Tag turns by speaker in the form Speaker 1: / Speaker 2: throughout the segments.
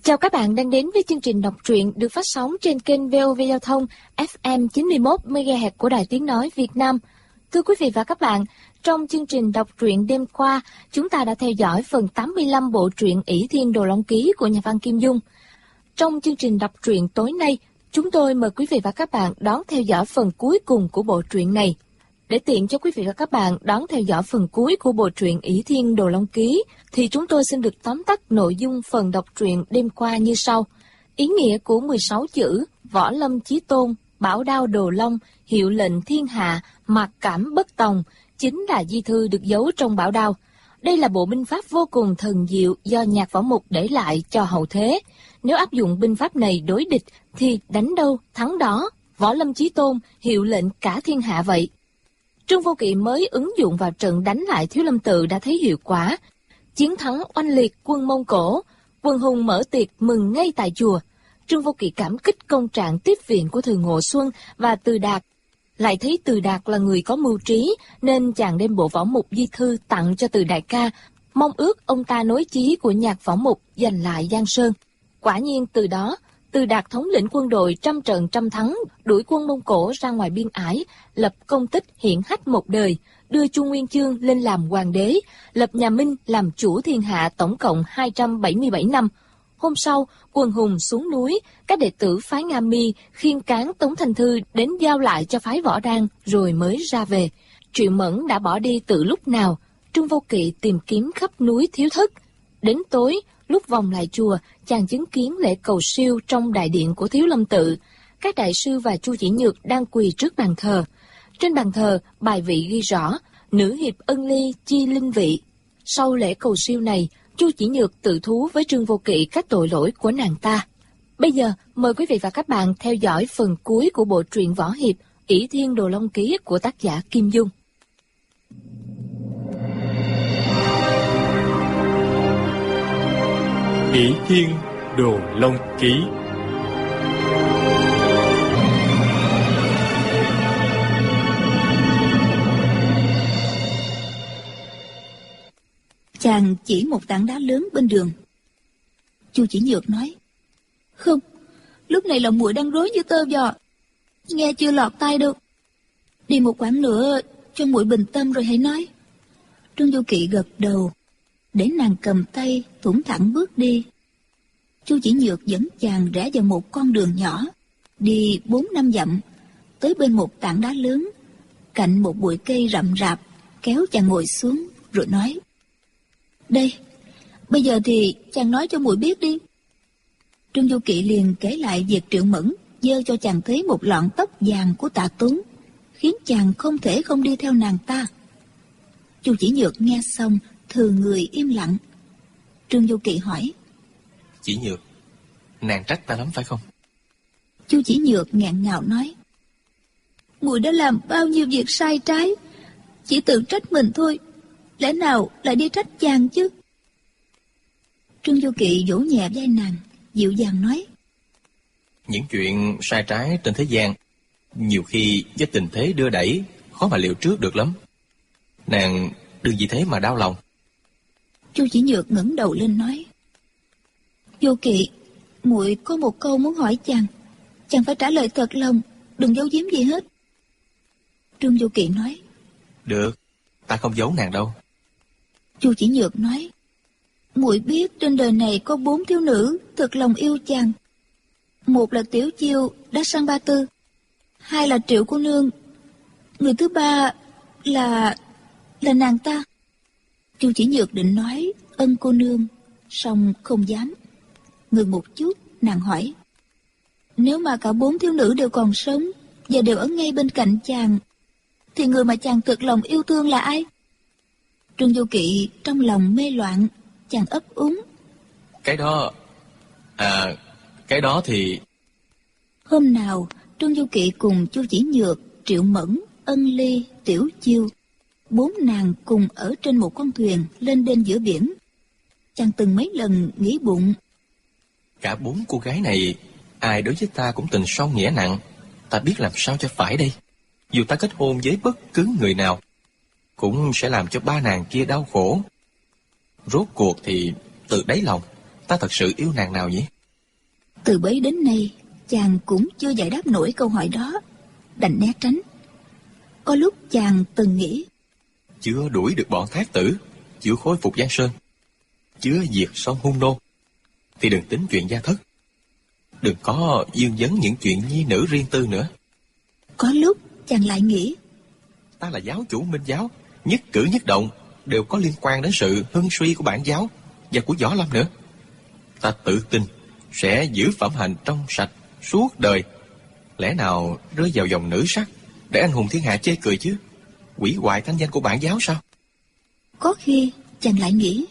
Speaker 1: Chào các bạn đang đến với chương trình đọc truyện được phát sóng trên kênh VOV Giao thông FM 91 MHz của Đài Tiếng nói Việt Nam. Thưa quý vị và các bạn, trong chương trình đọc truyện đêm qua, chúng ta đã theo dõi phần 85 bộ truyện ỷ Thiên Đồ Long Ký của nhà văn Kim Dung. Trong chương trình đọc truyện tối nay, chúng tôi mời quý vị và các bạn đón theo dõi phần cuối cùng của bộ truyện này. Để tiện cho quý vị và các bạn đón theo dõi phần cuối của bộ truyện ỷ Thiên Đồ Long Ký, thì chúng tôi xin được tóm tắt nội dung phần đọc truyện đêm qua như sau. Ý nghĩa của 16 chữ Võ Lâm Chí Tôn, Bảo Đao Đồ Long, Hiệu lệnh thiên hạ, Mặc cảm bất tòng chính là di thư được giấu trong bảo đao. Đây là bộ binh pháp vô cùng thần diệu do Nhạc Võ Mục để lại cho hậu thế. Nếu áp dụng binh pháp này đối địch thì đánh đâu thắng đó, Võ Lâm Chí Tôn, hiệu lệnh cả thiên hạ vậy. Trương Vô Kỵ mới ứng dụng vào trận đánh lại Thiếu Lâm Tự đã thấy hiệu quả. Chiến thắng oanh liệt quân Mông Cổ, quần hùng mở tiệc mừng ngay tại chùa. Trương Vô Kỵ cảm kích công trạng tiếp viện của Từ Ngộ Xuân và Từ Đạt. Lại thấy Từ Đạt là người có mưu trí, nên chàng đem bộ võ mục di thư tặng cho Từ đại ca, mong ước ông ta nối chí của Nhạc Võ Mục giành lại Giang Sơn. Quả nhiên từ đó, Từ Đạt thống lĩnh quân đội trăm trận trăm thắng, đuổi quân Mông Cổ ra ngoài biên ải, lập công tích hiển hách một đời, đưa Chu Nguyên Chương lên làm hoàng đế, lập nhà Minh làm chủ thiên hạ tổng cộng 277 năm. Hôm sau, quần hùng xuống núi, các đệ tử phái Nga Mi khiêng cáng Tống Thanh Thư đến giao lại cho phái Võ Đăng rồi mới ra về. Triệu Mẫn đã bỏ đi từ lúc nào, Trương Vô Kỵ tìm kiếm khắp núi thiếu thất. Đến tối, lúc vòng lại chùa, chàng chứng kiến lễ cầu siêu trong đại điện của Thiếu Lâm Tự. Các đại sư và Chu Chỉ Nhược đang quỳ trước bàn thờ. Trên bàn thờ, bài vị ghi rõ, nữ hiệp ân ly chi linh vị. Sau lễ cầu siêu này, Chu Chỉ Nhược tự thú với Trương Vô Kỵ các tội lỗi của nàng ta. Bây giờ, mời quý vị và các bạn theo dõi phần cuối của bộ truyện võ hiệp ỷ Thiên Đồ Long Ký của tác giả Kim Dung.
Speaker 2: ỷ Thiên Đồ Long Ký.
Speaker 3: Chàng chỉ một tảng đá lớn bên đường. Chu Chỉ Nhược nói: "Không, lúc này lòng muội đang rối như tơ vò, nghe chưa lọt tai đâu. Đi một quãng nữa cho muội bình tâm rồi hãy nói." Trương Vô Kỵ gật đầu, để nàng cầm tay thủng thẳng bước đi. Chu Chỉ Nhược dẫn chàng rẽ vào một con đường nhỏ, đi 4-5 dặm, tới bên một tảng đá lớn, cạnh một bụi cây rậm rạp, kéo chàng ngồi xuống rồi nói: "Đây, bây giờ thì chàng nói cho muội biết đi." Trương Vô Kỵ liền kể lại việc Triệu Mẫn giơ cho chàng thấy một lọn tóc vàng của Tạ Tốn, khiến chàng không thể không đi theo nàng ta. Chu Chỉ Nhược nghe xong thừ người im lặng. Trương Vô Kỵ hỏi:
Speaker 4: "Chỉ Nhược, nàng trách ta lắm phải không?"
Speaker 3: Chu Chỉ Nhược nghẹn ngào nói: "Muội đã làm bao nhiêu việc sai trái, chỉ tự trách mình thôi, lẽ nào lại đi trách chàng chứ?" Trương Vô Kỵ vỗ nhẹ vai nàng, dịu dàng nói:
Speaker 4: "Những chuyện sai trái trên thế gian, nhiều khi do tình thế đưa đẩy, khó mà liệu trước được lắm. Nàng đừng vì thế mà đau lòng."
Speaker 3: Chu Chỉ Nhược ngẩng đầu lên nói: "Vô Kỵ, muội có một câu muốn hỏi chàng, chàng phải trả lời thật lòng, đừng giấu giếm gì hết." Trương Vô Kỵ nói:
Speaker 4: "Được, ta không giấu nàng đâu."
Speaker 3: Chu Chỉ Nhược nói: "Muội biết trên đời này có 4 thiếu nữ thật lòng yêu chàng. Một là Tiểu Chiêu đã sang Ba Tư, 2 là Triệu cô nương, người thứ 3 là nàng ta." Chu Chỉ Nhược định nói Ân cô nương, song không dám. Ngừng một chút, nàng hỏi: "Nếu mà cả 4 thiếu nữ đều còn sống và đều ở ngay bên cạnh chàng, thì người mà chàng thực lòng yêu thương là ai?" Trương Vô Kỵ trong lòng mê loạn, chàng ấp úng:
Speaker 4: Cái đó thì..."
Speaker 3: Hôm nào, Trương Vô Kỵ cùng Chu Chỉ Nhược, Triệu Mẫn, Ân Ly, Tiểu Chiêu, 4 nàng cùng ở trên một con thuyền lên đên giữa biển. Chàng từng mấy lần nghĩ bụng:
Speaker 4: Cả 4 cô gái này, ai đối với ta cũng tình sâu nghĩa nặng, ta biết làm sao cho phải đây. Dù ta kết hôn với bất cứ người nào, cũng sẽ làm cho 3 nàng kia đau khổ. Rốt cuộc thì từ đáy lòng, ta thật sự yêu nàng nào nhỉ?
Speaker 3: Từ bấy đến nay, chàng cũng chưa giải đáp nổi câu hỏi đó, đành né tránh. Có lúc chàng từng nghĩ,
Speaker 4: chưa đuổi được bọn thác tử, chưa khôi phục Giang Sơn, chưa diệt xong hung nô, thì đừng tính chuyện gia thất. Đừng có dương vấn những chuyện nhi nữ riêng tư nữa.
Speaker 3: Có lúc chàng lại nghĩ,
Speaker 4: ta là giáo chủ Minh giáo, nhất cử nhất động đều có liên quan đến sự hưng suy của bản giáo và của Võ Lâm nữa. Ta tự tin sẽ giữ phẩm hạnh trong sạch suốt đời. Lẽ nào rơi vào dòng nữ sắc để anh hùng thiên hạ chê cười chứ? Hủy hoại thanh danh của bản giáo sao?
Speaker 3: Có khi chàng lại nghĩ,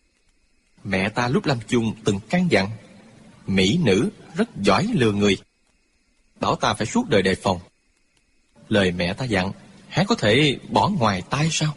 Speaker 4: mẹ ta lúc lâm chung từng căn dặn, mỹ nữ rất giỏi lừa người, bảo ta phải suốt đời đề phòng. Lời mẹ ta dặn há có thể bỏ ngoài tai sao?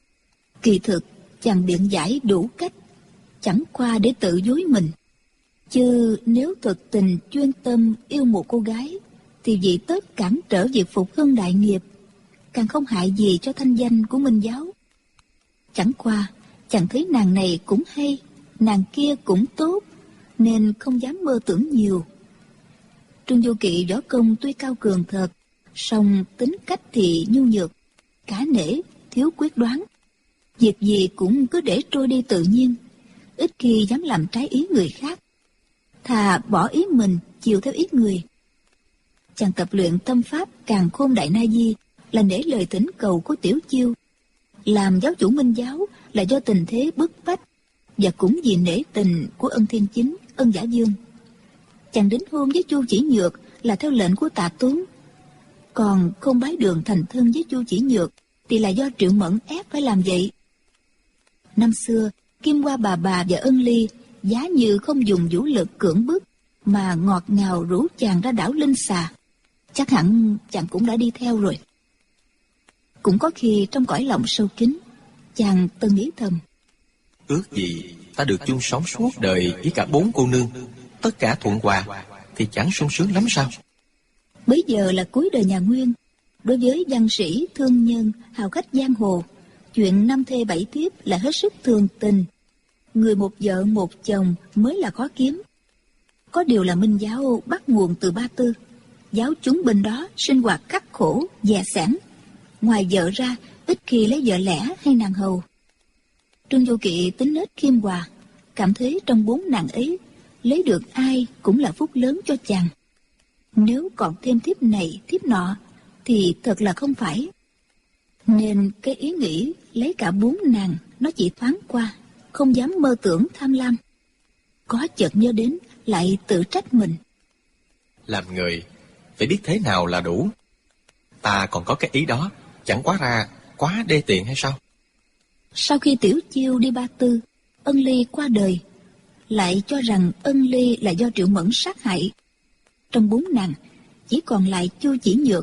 Speaker 3: Kỳ thực chàng biện giải đủ cách, chẳng qua để tự dối mình. Chứ nếu thực tình chuyên tâm yêu một cô gái, thì vì tất cản trở việc phục hưng đại nghiệp, càng không hại gì cho thanh danh của Minh giáo. Chẳng qua chàng thấy nàng này cũng hay, nàng kia cũng tốt, nên không dám mơ tưởng nhiều. Trương Vô Kỵ võ công tuy cao cường thật, song tính cách thì nhu nhược, cả nể, thiếu quyết đoán. Việc gì cũng cứ để trôi đi tự nhiên, ít khi dám làm trái ý người khác. Thà bỏ ý mình, chiều theo ý người. Chàng tập luyện tâm pháp Càn Khôn Đại Na Di là nể lời thỉnh cầu của Tiểu Chiêu. Làm giáo chủ Minh giáo là do tình thế bức bách, và cũng vì nể tình của Ân Thiên Chính, Ân Giả Dương. Chàng đính hôn với Chu Chỉ Nhược là theo lệnh của Tạ Tốn. Còn không bái đường thành thân với Chu Chỉ Nhược thì là do Triệu Mẫn ép phải làm vậy. Năm xưa, Kim Hoa bà và Ân Ly giá như không dùng vũ lực cưỡng bức, mà ngọt ngào rủ chàng ra đảo Linh Xà. Chắc hẳn chàng cũng đã đi theo rồi. Cũng có khi trong cõi lòng sâu kín, chàng từng nghĩ thầm,
Speaker 4: ước gì ta được chung sống suốt đời với cả 4 cô nương, tất cả thuận hòa, thì chẳng sung sướng lắm sao?
Speaker 3: Bấy giờ là cuối đời nhà Nguyên. Đối với văn sĩ, thương nhân, hào khách giang hồ, chuyện 5 thê 7 thiếp là hết sức thường tình. Người một vợ một chồng mới là khó kiếm. Có điều là Minh giáo bắt nguồn từ Ba Tư. Giáo chúng bên đó sinh hoạt khắc khổ, dè sẻn. Ngoài vợ ra, ít khi lấy vợ lẽ hay nàng hầu. Trương Vô Kỵ tính nết khiêm hòa, cảm thấy trong 4 nàng ấy, lấy được ai cũng là phúc lớn cho chàng. Nếu còn thêm thiếp này, thiếp nọ, thì thật là không phải. Nên cái ý nghĩ lấy cả 4 nàng, nó chỉ thoáng qua, không dám mơ tưởng tham lam. Có chợt nhớ đến, lại tự trách mình.
Speaker 4: Làm người, phải biết thế nào là đủ. Ta còn có cái ý đó, chẳng quá ra quá đê tiện hay sao?
Speaker 3: Sau khi Tiểu Chiêu đi Ba Tư, Ân Ly qua đời, lại cho rằng Ân Ly là do Triệu Mẫn sát hại. Trong 4 nàng, chỉ còn lại Chu Chỉ Nhược.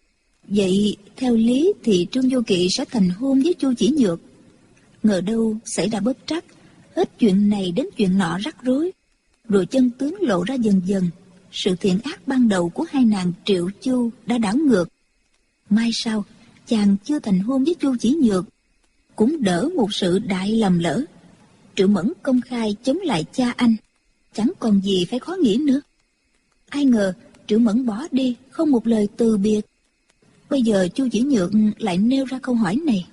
Speaker 3: Vậy theo lý thì Trương Vô Kỵ sẽ thành hôn với Chu Chỉ Nhược. Ngờ đâu xảy ra bất trắc, hết chuyện này đến chuyện nọ rắc rối, rồi chân tướng lộ ra dần dần. Sự thiện ác ban đầu của hai nàng Triệu Chu đã đảo ngược. Mai sau, chàng chưa thành hôn với Chu Chỉ Nhược, cũng đỡ một sự đại lầm lỡ. Triệu Mẫn công khai chống lại cha anh, chẳng còn gì phải khó nghĩ nữa. Ai ngờ Triệu Mẫn bỏ đi, không một lời từ biệt. Bây giờ Chu Chỉ Nhược lại nêu ra câu hỏi này.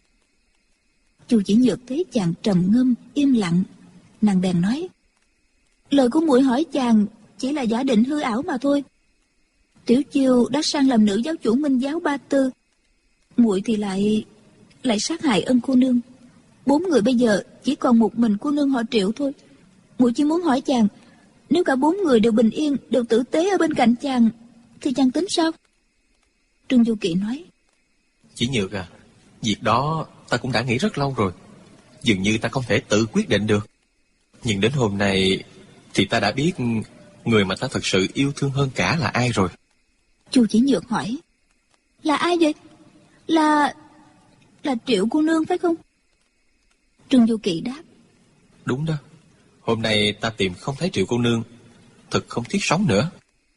Speaker 3: Chu Chỉ Nhược thấy chàng trầm ngâm, im lặng, nàng bèn nói: lời của muội hỏi chàng chỉ là giả định hư ảo mà thôi. Tiểu Chiêu đã sang làm nữ giáo chủ Minh giáo Ba Tư, muội thì lại sát hại Ân cô nương. 4 người bây giờ chỉ còn một mình cô nương họ Triệu thôi. Muội chỉ muốn hỏi chàng, nếu cả 4 người đều bình yên, đều tử tế ở bên cạnh chàng, thì chàng tính sao? Trương Vô Kỵ nói:
Speaker 4: Chỉ Nhược à, việc đó ta cũng đã nghĩ rất lâu rồi. Dường như ta không thể tự quyết định được. Nhưng đến hôm nay thì ta đã biết người mà ta thật sự yêu thương hơn cả là ai rồi.
Speaker 3: Chu Chỉ Nhược hỏi: là ai vậy? Là Triệu cô nương phải không? Trương Vô Kỵ đáp:
Speaker 4: Đúng đó. Hôm nay ta tìm không thấy Triệu cô nương, thật không thiết sống nữa.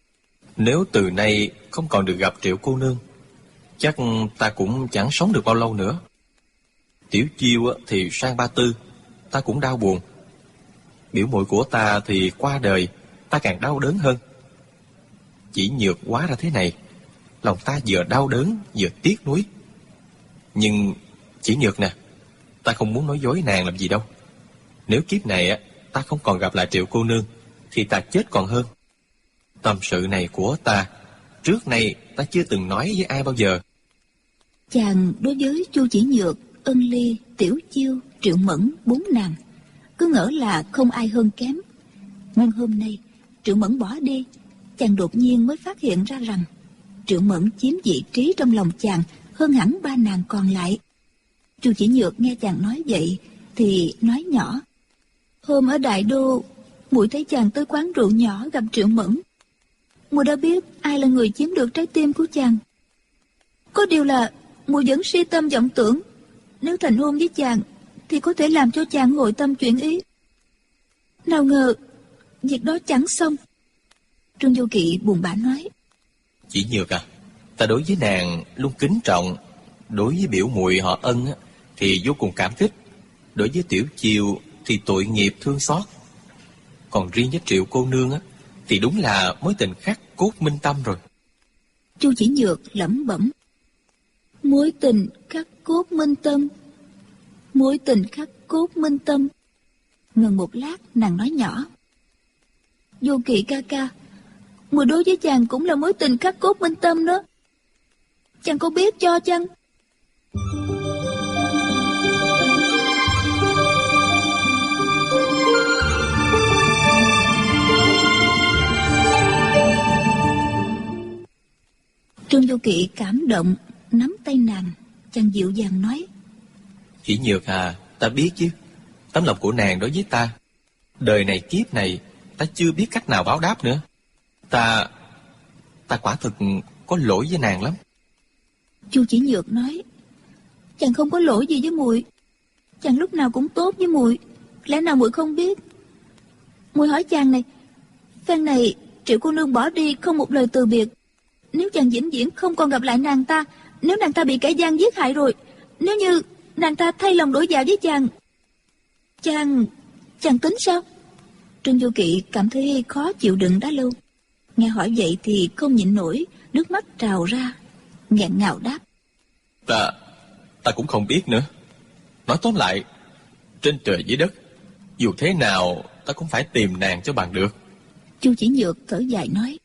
Speaker 4: Nếu từ nay không còn được gặp Triệu cô nương, chắc ta cũng chẳng sống được bao lâu nữa. Tiểu Chiêu thì sang Ba Tư, ta cũng đau buồn. Biểu muội của ta thì qua đời, ta càng đau đớn hơn. Chỉ Nhược hóa ra thế này, lòng ta vừa đau đớn vừa tiếc nuối. Nhưng Chỉ Nhược nè, ta không muốn nói dối nàng làm gì đâu. Nếu kiếp này ta không còn gặp lại Triệu cô nương thì ta chết còn hơn. Tâm sự này của ta, trước nay ta chưa từng nói với ai bao giờ.
Speaker 3: Chàng đối với Chu Chỉ Nhược, Ân Ly, Tiểu Chiêu, Triệu Mẫn, 4 nàng cứ ngỡ là không ai hơn kém. Nhưng hôm nay Triệu Mẫn bỏ đi, chàng đột nhiên mới phát hiện ra rằng Triệu Mẫn chiếm vị trí trong lòng chàng hơn hẳn 3 nàng còn lại. Chu Chỉ Nhược nghe chàng nói vậy thì nói nhỏ: hôm ở Đại Đô, muội thấy chàng tới quán rượu nhỏ gặp Triệu Mẫn. Muội đã biết ai là người chiếm được trái tim của chàng. Có điều là muội vẫn si tâm vọng tưởng, nếu thành hôn với chàng thì có thể làm cho chàng hồi tâm chuyển ý. Nào ngờ việc đó chẳng xong. Trương Vô Kỵ buồn bã nói:
Speaker 4: Chỉ Nhược à, ta đối với nàng luôn kính trọng. Đối với biểu muội họ Ân thì vô cùng cảm kích. Đối với Tiểu Chiêu thì tội nghiệp thương xót. Còn riêng với Triệu cô nương thì đúng là mối tình khắc cốt minh tâm rồi.
Speaker 3: Chu Chỉ Nhược lẩm bẩm: mối tình khắc cốt minh tâm, mối tình khắc cốt minh tâm. Ngừng một lát, nàng nói nhỏ: Vô Kỵ ca ca, muội đối với chàng cũng là mối tình khắc cốt minh tâm đó. Chàng có biết cho chăng? Trương Vô Kỵ cảm động, nắm tay nàng, chàng dịu dàng nói:
Speaker 4: Chỉ Nhược à, ta biết chứ. Tấm lòng của nàng đối với ta, đời này kiếp này ta chưa biết cách nào báo đáp nữa. Ta quả thực có lỗi với nàng lắm.
Speaker 3: Chu Chỉ Nhược nói: chàng không có lỗi gì với muội, chàng lúc nào cũng tốt với muội, lẽ nào muội không biết? Muội hỏi chàng này, phen này Triệu cô nương bỏ đi không một lời từ biệt. Nếu chàng vĩnh viễn không còn gặp lại nàng ta, nếu nàng ta bị kẻ gian giết hại rồi, nếu như nàng ta thay lòng đổi dạ với chàng, chàng tính sao? Trương Vô Kỵ cảm thấy khó chịu đựng đã lâu, nghe hỏi vậy thì không nhịn nổi, nước mắt trào ra, nghẹn ngào đáp:
Speaker 4: Ta cũng không biết nữa. Nói tóm lại, trên trời dưới đất, dù thế nào ta cũng phải tìm nàng cho bằng được.
Speaker 3: Chu Chỉ Nhược thở dài nói: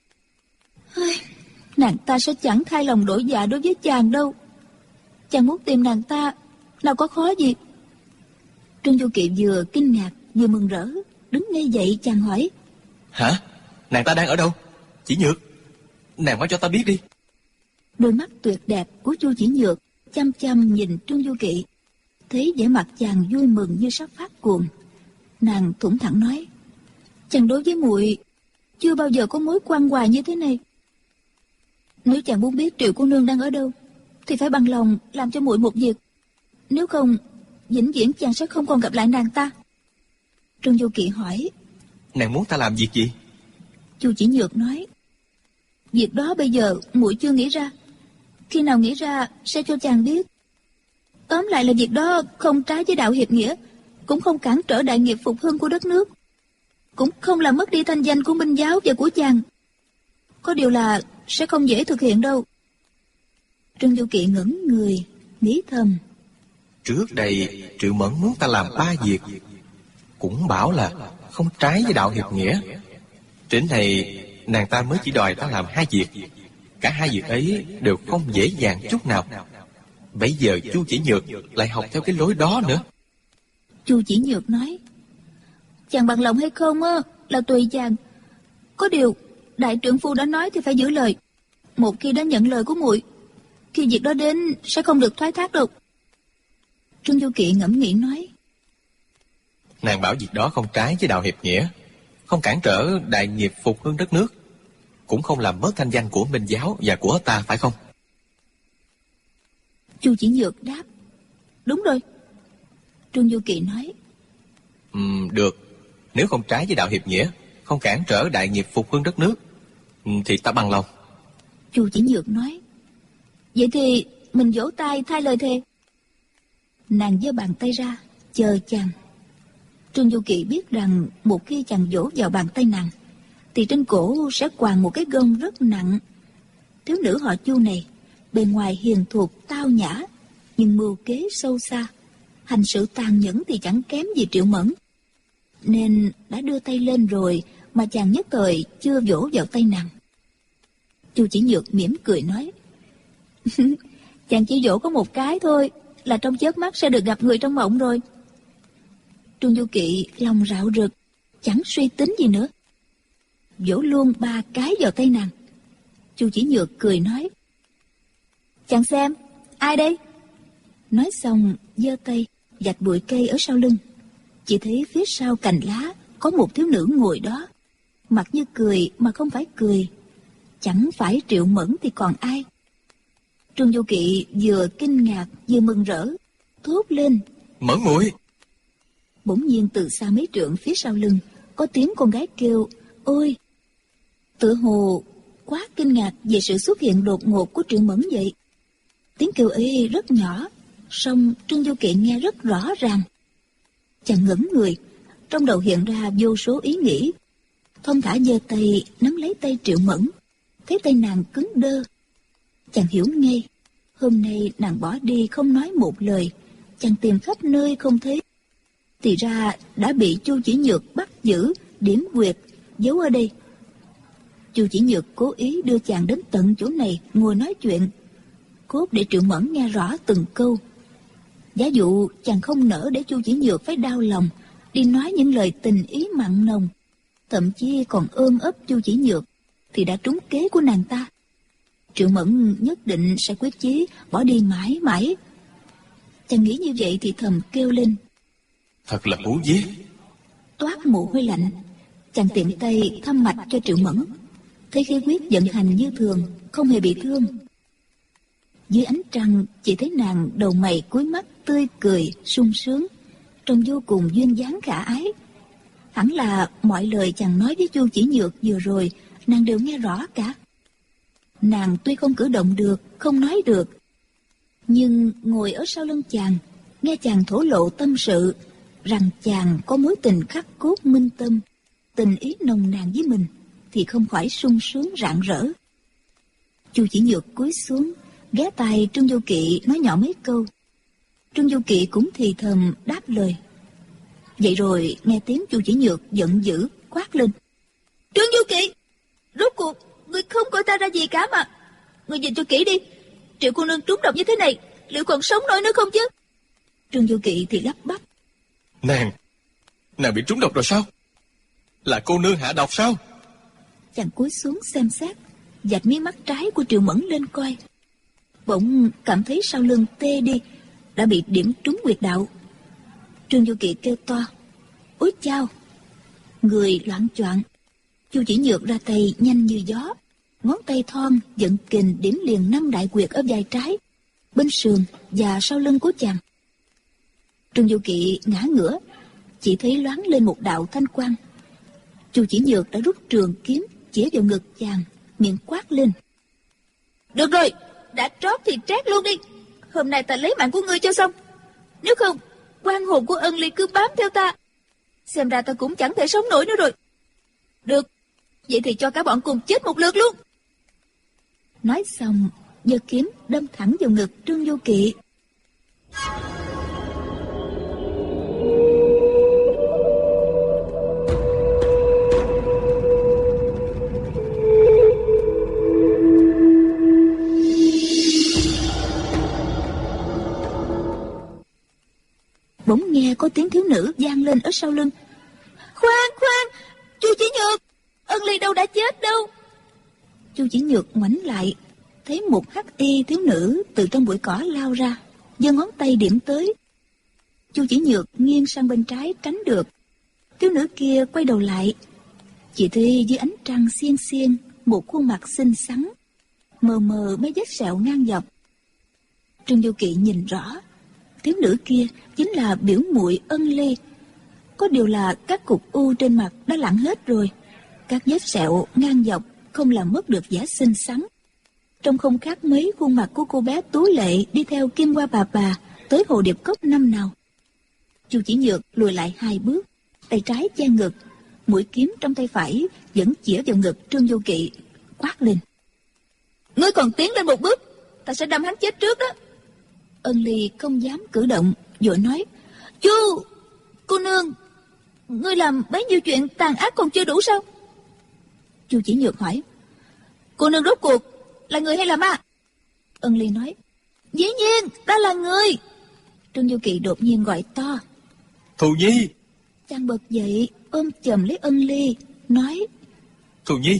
Speaker 3: nàng ta sẽ chẳng thay lòng đổi dạ đối với chàng đâu. Chàng muốn tìm nàng ta, nào có khó gì. Trương Vô Kỵ vừa kinh ngạc vừa mừng rỡ, đứng ngay dậy chàng hỏi:
Speaker 4: hả? Nàng ta đang ở đâu? Chỉ Nhược, nàng nói cho ta biết đi.
Speaker 3: Đôi mắt tuyệt đẹp của Chu Chỉ Nhược chăm chăm nhìn Trương Vô Kỵ, thấy vẻ mặt chàng vui mừng như sắp phát cuồng. Nàng thủng thẳng nói: chàng đối với muội chưa bao giờ có mối quan hoài như thế này. Nếu chàng muốn biết Triệu cô nương đang ở đâu thì phải bằng lòng làm cho muội một việc, nếu không vĩnh viễn chàng sẽ không còn gặp lại nàng ta. Trương Vô Kỵ hỏi:
Speaker 4: nàng muốn ta làm việc gì?
Speaker 3: Chu Chỉ Nhược nói: việc đó bây giờ muội chưa nghĩ ra, khi nào nghĩ ra sẽ cho chàng biết. Tóm lại là việc đó không trái với đạo hiệp nghĩa, cũng không cản trở đại nghiệp phục hưng của đất nước, cũng không làm mất đi thanh danh của Minh giáo và của chàng. Có điều là sẽ không dễ thực hiện đâu. Trương Vô Kỵ ngẩng người, nghĩ thầm:
Speaker 4: Trước đây Triệu Mẫn muốn ta làm 3 việc, cũng bảo là không trái với đạo hiệp nghĩa. Đến này nàng ta mới chỉ đòi ta làm 2 việc. Cả 2 việc ấy đều không dễ dàng chút nào. Bây giờ Chu Chỉ Nhược lại học theo cái lối đó nữa.
Speaker 3: Chu Chỉ Nhược nói: chàng bằng lòng hay không là tùy chàng. Có điều đại trượng phu đã nói thì phải giữ lời. Một khi đã nhận lời của muội, khi việc đó đến sẽ không được thoái thác đâu. Trương Vô Kỵ ngẫm nghĩ nói:
Speaker 4: nàng bảo việc đó không trái với đạo hiệp nghĩa, không cản trở đại nghiệp phục hưng đất nước, cũng không làm mất thanh danh của Minh giáo và của ta, phải không?
Speaker 3: Chu Chỉ Nhược đáp: đúng rồi. Trương Vô Kỵ nói:
Speaker 4: được. Nếu không trái với đạo hiệp nghĩa, không cản trở đại nghiệp phục hưng đất nước, thì ta bằng lòng.
Speaker 3: Chu Chỉ Nhược nói: vậy thì mình vỗ tay thay lời thề. Nàng giơ bàn tay ra chờ chàng. Trương Vô Kỵ biết rằng một khi chàng vỗ vào bàn tay nàng thì trên cổ sẽ quàng một cái gông rất nặng. Thiếu nữ họ Chu này bề ngoài hiền thục tao nhã, nhưng mưu kế sâu xa, hành sự tàn nhẫn thì chẳng kém gì Triệu Mẫn. Nên đã đưa tay lên rồi mà chàng nhất thời chưa vỗ vào tay nàng. Chu Chỉ Nhược mỉm cười nói: chàng chỉ vỗ có một cái thôi, là trong chớp mắt sẽ được gặp người trong mộng rồi. Trương Du Kỵ lòng rạo rực, chẳng suy tính gì nữa, vỗ luôn 3 cái vào tay nàng. Chu Chỉ Nhược cười nói: chàng xem, ai đây? Nói xong giơ tay vạch bụi cây ở sau lưng. Chỉ thấy phía sau cành lá có một thiếu nữ ngồi đó, mặt như cười mà không phải cười. Chẳng phải Triệu Mẫn thì còn ai? Trương Du Kỵ vừa kinh ngạc vừa mừng rỡ, thốt lên:
Speaker 4: Mẫn muội!
Speaker 3: Bỗng nhiên từ xa mấy trượng phía sau lưng có tiếng con gái kêu ôi, tựa hồ quá kinh ngạc về sự xuất hiện đột ngột của Triệu Mẫn vậy. Tiếng kêu ấy rất nhỏ, song Trương Du Kỵ nghe rất rõ ràng. Chàng ngẩng người, trong đầu hiện ra vô số ý nghĩ, thong thả giơ tay nắm lấy tay Triệu Mẫn. Thấy tay nàng cứng đơ, chàng hiểu ngay, hôm nay nàng bỏ đi không nói một lời. Chàng tìm khắp nơi không thấy, thì ra đã bị Chu Chỉ Nhược bắt giữ, điểm huyệt, giấu ở đây. Chu Chỉ Nhược cố ý đưa chàng đến tận chỗ này ngồi nói chuyện, cốt để Triệu Mẫn nghe rõ từng câu. Giả dụ chàng không nỡ để Chu Chỉ Nhược phải đau lòng, đi nói những lời tình ý mặn nồng, thậm chí còn ôm ấp Chu Chỉ Nhược, thì đã trúng kế của nàng ta. Triệu Mẫn nhất định sẽ quyết chí bỏ đi mãi mãi. Chàng nghĩ như vậy thì thầm kêu lên:
Speaker 4: Thật là muốn giết.
Speaker 3: Toát mồ hôi lạnh, chàng tiện tay thăm mạch cho Triệu Mẫn. Thấy khí huyết vận hành như thường, không hề bị thương. Dưới ánh trăng chỉ thấy nàng đầu mày cúi mắt tươi cười sung sướng, trông vô cùng duyên dáng khả ái. Hẳn là mọi lời chàng nói với Chu Chỉ Nhược vừa rồi nàng đều nghe rõ cả. Nàng tuy không cử động được, không nói được, nhưng ngồi ở sau lưng chàng, nghe chàng thổ lộ tâm sự, rằng chàng có mối tình khắc cốt minh tâm, tình ý nồng nàn với mình, thì không khỏi sung sướng rạng rỡ. Chu Chỉ Nhược cúi xuống, ghé tai Trương Du Kỵ nói nhỏ mấy câu. Trương Du Kỵ cũng thì thầm đáp lời. Vậy rồi nghe tiếng Chu Chỉ Nhược giận dữ quát lên: Trương Du Kỵ, rốt cuộc ngươi không coi ta ra gì cả mà. Ngươi nhìn cho kỹ đi, Triệu cô nương trúng độc như thế này, liệu còn sống nổi nữa không chứ? Trương Du Kỵ thì lắp bắp:
Speaker 4: Nàng bị trúng độc rồi sao? Là cô nương hạ độc sao?
Speaker 3: Chàng cúi xuống xem xét, vạch mí mắt trái của Triệu Mẫn lên coi. Bỗng cảm thấy sau lưng tê đi, đã bị điểm trúng huyệt đạo. Trương Du Kỵ kêu to: Úi chao! Người loạng choạng. Chu Chỉ Nhược ra tay nhanh như gió, ngón tay thon vận kình điểm liền 5 đại huyệt ở vai trái, bên sườn và sau lưng của chàng. Trương Du Kỵ ngã ngửa, chỉ thấy loáng lên một đạo thanh quang. Chu Chỉ Nhược đã rút trường kiếm chĩa vào ngực chàng, miệng quát lên: Được rồi, đã trót thì trét luôn đi. Hôm nay ta lấy mạng của ngươi cho xong. Nếu không, oan hồn của Ân Ly cứ bám theo ta. Xem ra ta cũng chẳng thể sống nổi nữa rồi. Được, vậy thì cho cả bọn cùng chết một lượt luôn. Nói xong, giơ kiếm đâm thẳng vào ngực Trương Du Kỵ. Bỗng nghe có tiếng thiếu nữ vang lên ở sau lưng: Khoan, khoan, Chu Chỉ Nhược, Ân Ly đâu đã chết đâu. Chu Chỉ Nhược ngoảnh lại, thấy một hắc y thiếu nữ từ trong bụi cỏ lao ra, giơ ngón tay điểm tới. Chu Chỉ Nhược nghiêng sang bên trái tránh được. Thiếu nữ kia quay đầu lại, chỉ thấy dưới ánh trăng xiên xiên một khuôn mặt xinh xắn, mờ mờ mấy vết sẹo ngang dọc. Trương Du Kỵ nhìn rõ, thiếu nữ kia chính là biểu muội Ân Ly. Có điều là các cục u trên mặt đã lặn hết rồi, các vết sẹo ngang dọc không làm mất được vẻ xinh xắn, trông không khác mấy khuôn mặt của cô bé tú lệ đi theo Kim Hoa bà tới Hồ Điệp Cốc năm nào. Chu Chỉ Nhược lùi lại 2 bước, tay trái che ngực, Mũi kiếm trong tay phải vẫn chĩa vào ngực Trương Vô Kỵ, quát lên: "Ngươi còn tiến lên một bước, ta sẽ đâm hắn chết trước đó." Ân Ly không dám cử động, vội nói: "Chú, cô nương, ngươi làm bấy nhiêu chuyện tàn ác còn chưa đủ sao?" Chu Chỉ Nhược hỏi: "Cô nương rốt cuộc là người hay là ma?" Ân Ly nói: "Dĩ nhiên ta là người." Trương Du Kỵ đột nhiên gọi to:
Speaker 4: "Thù Nhi!"
Speaker 3: Chàng bật dậy ôm chầm lấy Ân Ly, nói:
Speaker 4: "Thù Nhi,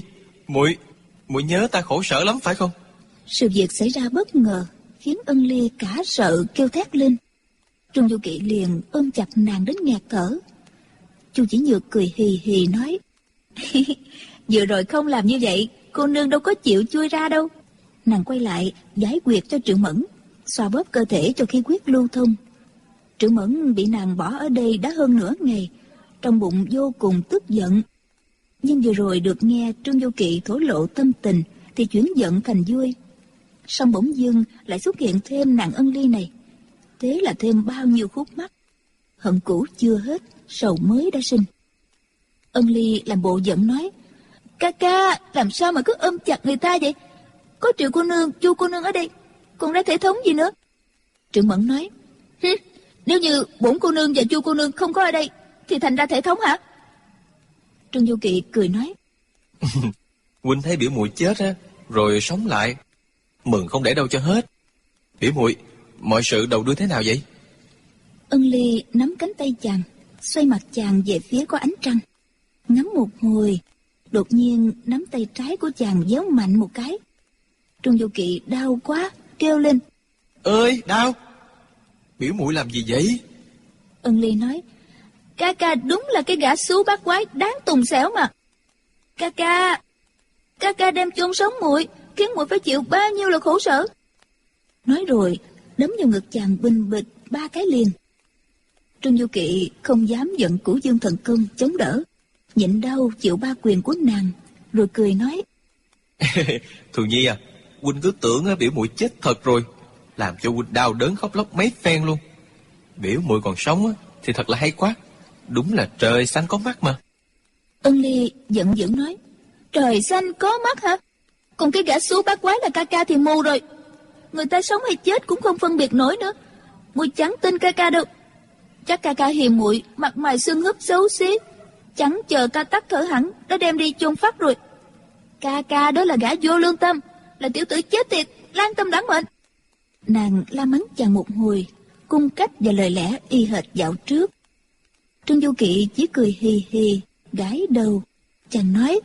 Speaker 4: muội nhớ ta khổ sở lắm phải không?"
Speaker 3: Sự việc xảy ra bất ngờ khiến Ân Ly cả sợ kêu thét lên. Trương Du Kỵ liền ôm chặt nàng đến nghẹt thở. Chu Chỉ Nhược cười hì hì nói: "Vừa rồi không làm như vậy, cô nương đâu có chịu chui ra đâu." Nàng quay lại giải quyệt cho Triệu Mẫn, xoa bóp cơ thể cho khí huyết lưu thông. Triệu Mẫn bị nàng bỏ ở đây đã hơn nửa ngày, trong bụng vô cùng tức giận. Nhưng vừa rồi được nghe Trương Du Kỵ thổ lộ tâm tình thì chuyển giận thành vui. Song bỗng dưng lại xuất hiện thêm nàng Ân Ly này, thế là thêm bao nhiêu khúc mắc. Hận cũ chưa hết, sầu mới đã sinh. Ân Ly làm bộ giận nói: "Ca ca, làm sao mà cứ ôm chặt người ta vậy? Có Triệu cô nương, Chu cô nương ở đây, còn ra thể thống gì nữa?" Triệu Mẫn nói: "Nếu như bổn cô nương và Chu cô nương không có ở đây thì thành ra thể thống hả?" Trương Du Kỵ cười nói:
Speaker 4: "Huynh thấy biểu muội chết á, rồi sống lại, mừng không để đâu cho hết. Biểu muội, mọi sự đầu đuôi thế nào vậy?"
Speaker 3: Ân Ly nắm cánh tay chàng, xoay mặt chàng về phía có ánh trăng, ngắm một hồi, đột nhiên nắm tay trái của chàng véo mạnh một cái. Trương Du Kỵ đau quá, kêu lên:
Speaker 4: "Ơi, đau! Biểu muội làm gì vậy?"
Speaker 3: Ân Ly nói: "Ca ca đúng là cái gã xú bát quái đáng tùng xẻo mà. Ca ca đem chôn sống muội, khiến muội phải chịu bao nhiêu là khổ sở." Nói rồi đấm vào ngực chàng bình bịch 3 cái liền. Trương Du Kỵ không dám giận Cửu Dương thần công chống đỡ, nhịn đau chịu 3 quyền của nàng, rồi cười nói:
Speaker 4: "Thù Nhi à, huynh cứ tưởng biểu muội chết thật rồi, làm cho huynh đau đớn khóc lóc mấy phen luôn. Biểu muội còn sống thì thật là hay quá, đúng là trời xanh có mắt mà."
Speaker 3: Ân Ly giận dữ nói: "Trời xanh có mắt hả? Còn cái gã xú bát quái là ca ca thì mù rồi. Người ta sống hay chết cũng không phân biệt nổi nữa. Muội chẳng tin ca ca đâu. Chắc ca ca hiềm muội, mặt mày xương húp xấu xí, chẳng chờ ca tắt thở hẳn đã đem đi chôn phát rồi. Ca ca đó là gã vô lương tâm, là tiểu tử chết tiệt, lang tâm đáng mệnh." Nàng la mắng chàng một hồi, cung cách và lời lẽ y hệt dạo trước. Trương Du Kỵ chỉ cười hì hì, gãi đầu. Chàng nói: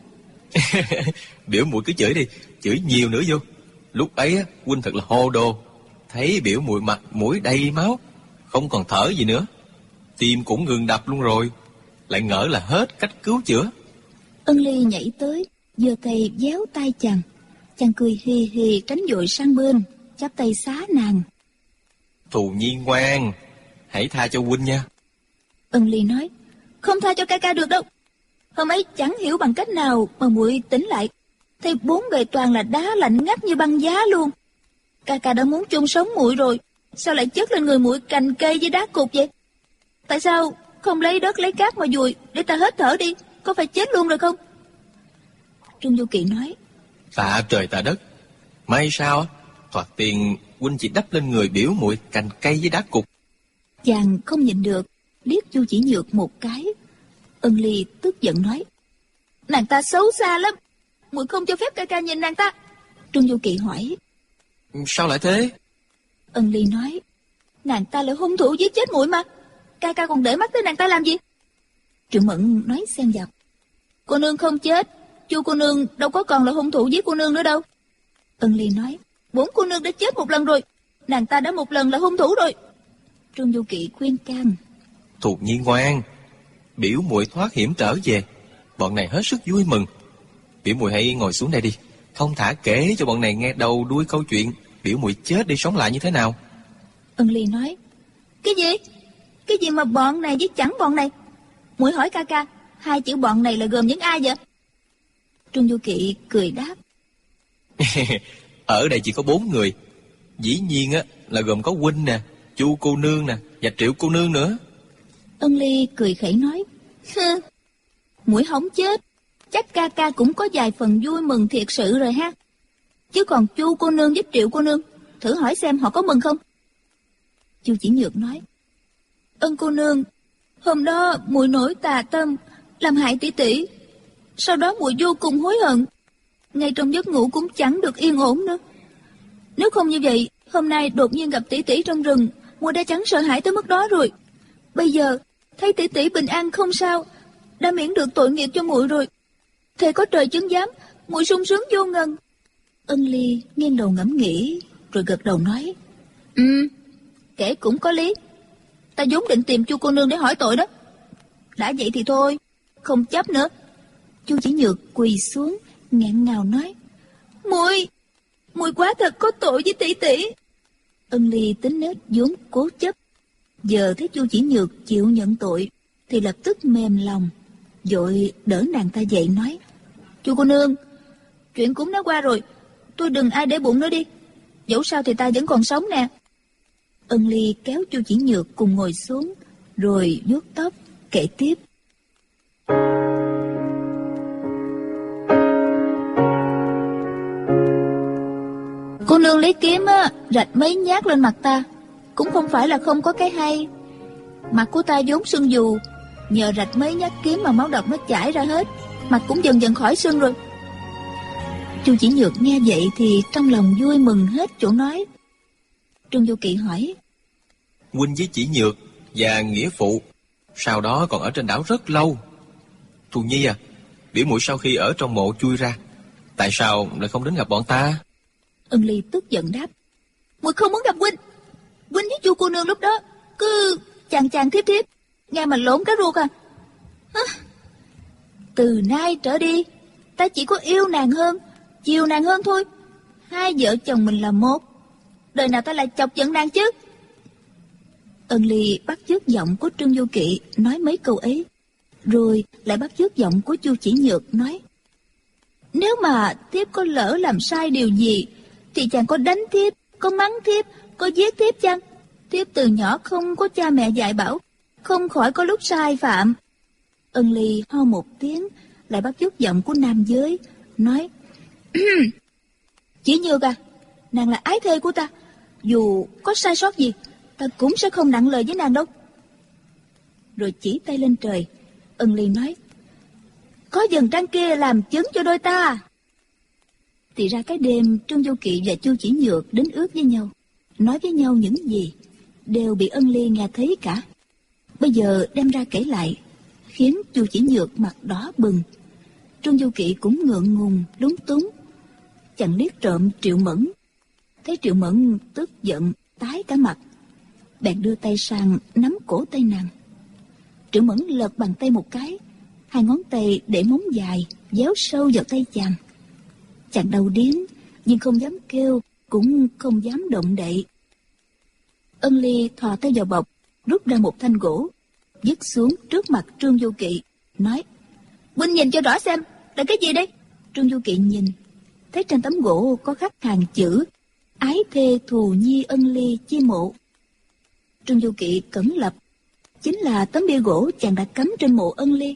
Speaker 4: "Biểu muội cứ chửi đi, chửi nhiều nữa vô. Lúc ấy huynh thật là hồ đồ, thấy biểu muội mặt mũi đầy máu, không còn thở gì nữa, tim cũng ngừng đập luôn rồi, lại ngỡ là hết cách cứu chữa."
Speaker 3: Ân Ly nhảy tới, giơ tay véo tay chàng. Chàng cười hì hì tránh dội sang bên, chắp tay xá nàng:
Speaker 4: "Thù Nhi ngoan, hãy tha cho huynh nha."
Speaker 3: Ân Ly nói: "Không tha cho ca ca được đâu. Hôm ấy chẳng hiểu bằng cách nào mà muội tỉnh lại, thấy 4 bề toàn là đá lạnh ngắt như băng giá luôn. Ca ca đã muốn chôn sống muội rồi, sao lại chất lên người muội cành cây với đá cục vậy? Tại sao không lấy đất lấy cát mà dùi để ta hết thở đi, có phải chết luôn rồi không?" Trương Du Kỵ nói:
Speaker 4: "Tạ trời tạ đất, may sao thoạt tiền huynh chỉ đắp lên người biểu muội cành cây với đá cục."
Speaker 3: Chàng không nhịn được, liếc Chu Chỉ Nhược một cái. Ân Ly tức giận nói: "Nàng ta xấu xa lắm, muội không cho phép ca ca nhìn nàng ta." Trương Du Kỵ hỏi:
Speaker 4: "Sao lại thế?"
Speaker 3: Ân Ly nói: "Nàng ta là hung thủ giết chết muội mà, ca ca còn để mắt tới nàng ta làm gì?" Triệu Mẫn nói xen vào: "Cô nương không chết, Chu cô nương đâu có còn là hung thủ giết cô nương nữa đâu." Ân Ly nói: "Bổn cô nương đã chết một lần rồi, nàng ta đã một lần là hung thủ rồi." Trương Du Kỵ khuyên can:
Speaker 4: "Thù Nhi ngoan, biểu muội thoát hiểm trở về, bọn này hết sức vui mừng. Biểu muội hãy ngồi xuống đây đi, thông thả kể cho bọn này nghe đầu đuôi câu chuyện biểu muội chết đi sống lại như thế nào."
Speaker 3: Ân Ly nói: Cái gì mà bọn này với chẳng bọn này? Muội hỏi ca ca, 2 chữ bọn này là gồm những ai vậy?" Trương Du Kỵ cười đáp:
Speaker 4: "Ở đây chỉ có 4 người, dĩ nhiên là gồm có huynh nè, Chu cô nương nè và Triệu cô nương nữa."
Speaker 3: Ân Ly cười khẩy nói: Muội hổng chết, chắc ca ca cũng có vài phần vui mừng thiệt sự rồi ha. Chứ còn Chu cô nương với Triệu cô nương, thử hỏi xem họ có mừng không? Chu Chỉ Nhược nói: Ân cô nương, hôm đó muội nổi tà tâm, làm hại tỷ tỷ. Sau đó muội vô cùng hối hận, ngay trong giấc ngủ cũng chẳng được yên ổn nữa. Nếu không như vậy, hôm nay đột nhiên gặp tỷ tỷ trong rừng, muội đã chẳng sợ hãi tới mức đó rồi. Bây giờ thấy tỷ tỷ bình an không sao, đã miễn được tội nghiệp cho muội rồi. Thề có trời chứng giám, muội sung sướng vô ngần. Ân Ly nghiêng đầu ngẫm nghĩ, rồi gật đầu nói: Kể cũng có lý. Ta vốn định tìm Chu cô nương để hỏi tội đó. Đã vậy thì thôi, không chấp nữa. Chu Chỉ Nhược quỳ xuống, nghẹn ngào nói: Muội quá thật có tội với tỷ tỷ. Ân Ly tính nết vốn cố chấp, giờ thấy Chu Chỉ Nhược chịu nhận tội thì lập tức mềm lòng, vội đỡ nàng ta dậy nói: Chu cô nương, chuyện cũng đã qua rồi, tôi đừng ai để bụng nữa đi. Dẫu sao thì ta vẫn còn sống nè. Ân Ly kéo Chu Chỉ Nhược cùng ngồi xuống, rồi vuốt tóc kể tiếp. Cô nương lấy kiếm á, rạch mấy nhát lên mặt ta, cũng không phải là không có cái hay. Mặt của ta vốn sưng vù, nhờ rạch mấy nhát kiếm mà máu độc nó chảy ra hết, mặt cũng dần dần khỏi sưng rồi. Chu Chỉ Nhược nghe vậy thì trong lòng vui mừng hết chỗ nói. Trương Vô Kỵ hỏi:
Speaker 4: Huynh với Chỉ Nhược và nghĩa phụ sau đó còn ở trên đảo rất lâu. Thù Nhi à, biểu muội sau khi ở trong mộ chui ra, tại sao lại không đến gặp bọn ta?
Speaker 3: Ân Ly tức giận đáp: Muội không muốn gặp huynh. Huynh với Chu cô nương lúc đó cứ chàng thiếp thiếp, nghe mà lộn cả ruột à. Từ nay trở đi, ta chỉ có yêu nàng hơn, chiều nàng hơn thôi. Hai vợ chồng mình là một, đời nào ta lại chọc giận nàng chứ? Ân Ly bắt chước giọng của Trương Vô Kỵ nói mấy câu ấy, rồi lại bắt chước giọng của Chu Chỉ Nhược nói: Nếu mà thiếp có lỡ làm sai điều gì, thì chàng có đánh thiếp, có mắng thiếp, có giết thiếp chăng? Thiếp từ nhỏ không có cha mẹ dạy bảo, không khỏi có lúc sai phạm. Ân Ly ho một tiếng, lại bắt chước giọng của nam giới nói: Chỉ Nhược à, nàng là ái thê của ta, dù có sai sót gì, ta cũng sẽ không nặng lời với nàng đâu. Rồi chỉ tay lên trời, Ân Ly nói: Có vầng trăng kia làm chứng cho đôi ta. Thì ra cái đêm Trương Vô Kỵ và Chu Chỉ Nhược đến ước với nhau, nói với nhau những gì đều bị Ân Ly nghe thấy cả. Bây giờ đem ra kể lại, khiến Chu Chỉ Nhược mặt đỏ bừng. Trương Vô Kỵ cũng ngượng ngùng lúng túng. Chàng liếc trộm Triệu Mẫn, thấy Triệu Mẫn tức giận tái cả mặt, bèn đưa tay sang nắm cổ tay nàng. Triệu Mẫn lật bàn tay một cái, hai ngón tay để móng dài déo sâu vào tay chàng. Chàng đau điếng, nhưng không dám kêu, cũng không dám động đậy. Ân Ly thò tay vào bọc, rút ra một thanh gỗ, vứt xuống trước mặt Trương Vô Kỵ, nói: Huynh nhìn cho rõ xem, là cái gì đây? Trương Vô Kỵ nhìn, thấy trên tấm gỗ có khắc hàng chữ: Ái thê Thù Nhi Ân Ly chi mộ. Trương Vô Kỵ cẩn lập, chính là tấm bia gỗ chàng đã cắm trên mộ Ân Ly.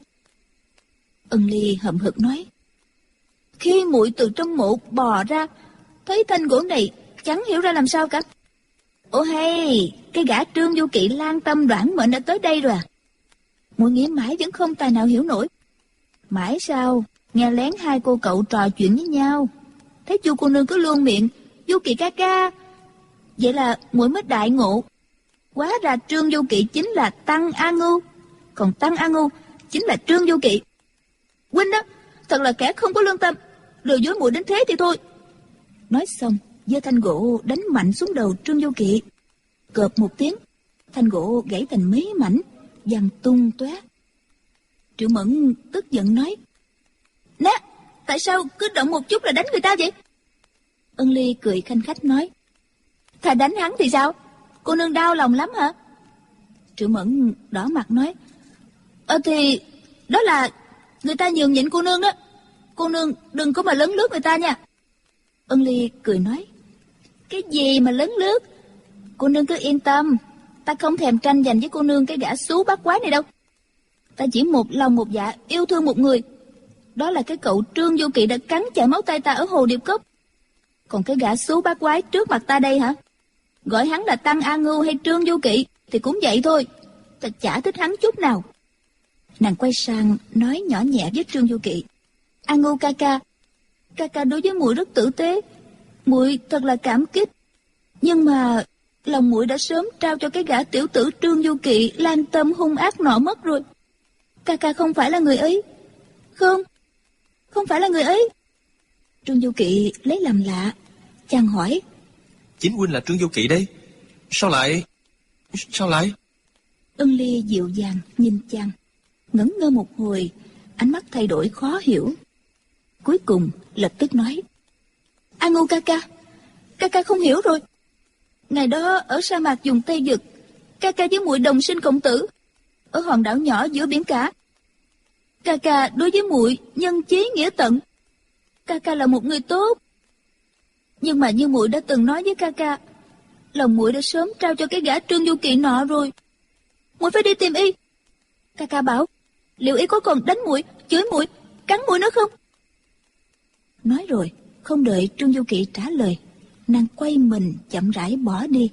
Speaker 3: Ân Ly hậm hực nói: Khi muội từ trong mộ bò ra, thấy thanh gỗ này chẳng hiểu ra làm sao cả. Ô hay, cái gã Trương Vô Kỵ lang tâm đoản mệnh đã tới đây rồi à? Muội nghĩ mãi vẫn không tài nào hiểu nổi. Mãi sao nghe lén hai cô cậu trò chuyện với nhau, thấy Chu cô nương cứ luôn miệng Vô Kỵ ca ca, vậy là muội mới đại ngộ. Hóa ra Trương Vô Kỵ chính là Tăng A Ngưu, còn Tăng A Ngưu chính là Trương Vô Kỵ. Huynh đó thật là kẻ không có lương tâm, lừa dối muội đến thế thì thôi. Nói xong, giơ thanh gỗ đánh mạnh xuống đầu Trương Vô Kỵ. Cộp một tiếng, thanh gỗ gãy thành mấy mảnh, văng tung tóe. Triệu Mẫn tức giận nói: Nè, tại sao cứ động một chút là đánh người ta vậy? Ân Ly cười khanh khách nói: Thà đánh hắn thì sao? Cô nương đau lòng lắm hả? Triệu Mẫn đỏ mặt nói: Thì đó là người ta nhường nhịn cô nương đó. Cô nương đừng có mà lấn lướt người ta nha. Ân Ly cười nói: Cái gì mà lấn lướt? Cô nương cứ yên tâm, ta không thèm tranh giành với cô nương cái gã xú bát quái này đâu. Ta chỉ một lòng một dạ yêu thương một người. Đó là cái cậu Trương Du Kỵ đã cắn chảy máu tay ta ở Hồ Điệp Cốc. Còn cái gã xú bát quái trước mặt ta đây hả? Gọi hắn là Tăng A Ngưu hay Trương Du Kỵ thì cũng vậy thôi. Ta chả thích hắn chút nào. Nàng quay sang nói nhỏ nhẹ với Trương Du Kỵ. A Ngưu ca ca, ca ca đối với muội rất tử tế, muội thật là cảm kích. Nhưng mà lòng muội đã sớm trao cho cái gã tiểu tử Trương Du Kỵ lan tâm hung ác nọ mất rồi. Ca ca không phải là người ấy. Không phải là người ấy. Trương Du Kỵ lấy làm lạ, chàng hỏi.
Speaker 4: Chính huynh là Trương Du Kỵ đây. Sao lại?
Speaker 3: Ân Ly dịu dàng nhìn chàng, ngẩn ngơ một hồi, ánh mắt thay đổi khó hiểu. Cuối cùng lập tức nói. A Ngưu ca ca không hiểu rồi. Ngày đó ở sa mạc vùng Tây Dực, ca ca với muội đồng sinh cộng tử ở hòn đảo nhỏ giữa biển cả. Ca ca đối với muội nhân chí nghĩa tận. Ca ca là một người tốt. Nhưng mà như muội đã từng nói với ca ca, lòng muội đã sớm trao cho cái gã Trương Du Kỵ nọ rồi. Muội phải đi tìm y. Ca ca bảo liệu y có còn đánh muội, chửi muội, cắn muội nữa không? Nói rồi không đợi Trương Du Kỵ trả lời, nàng quay mình chậm rãi bỏ đi.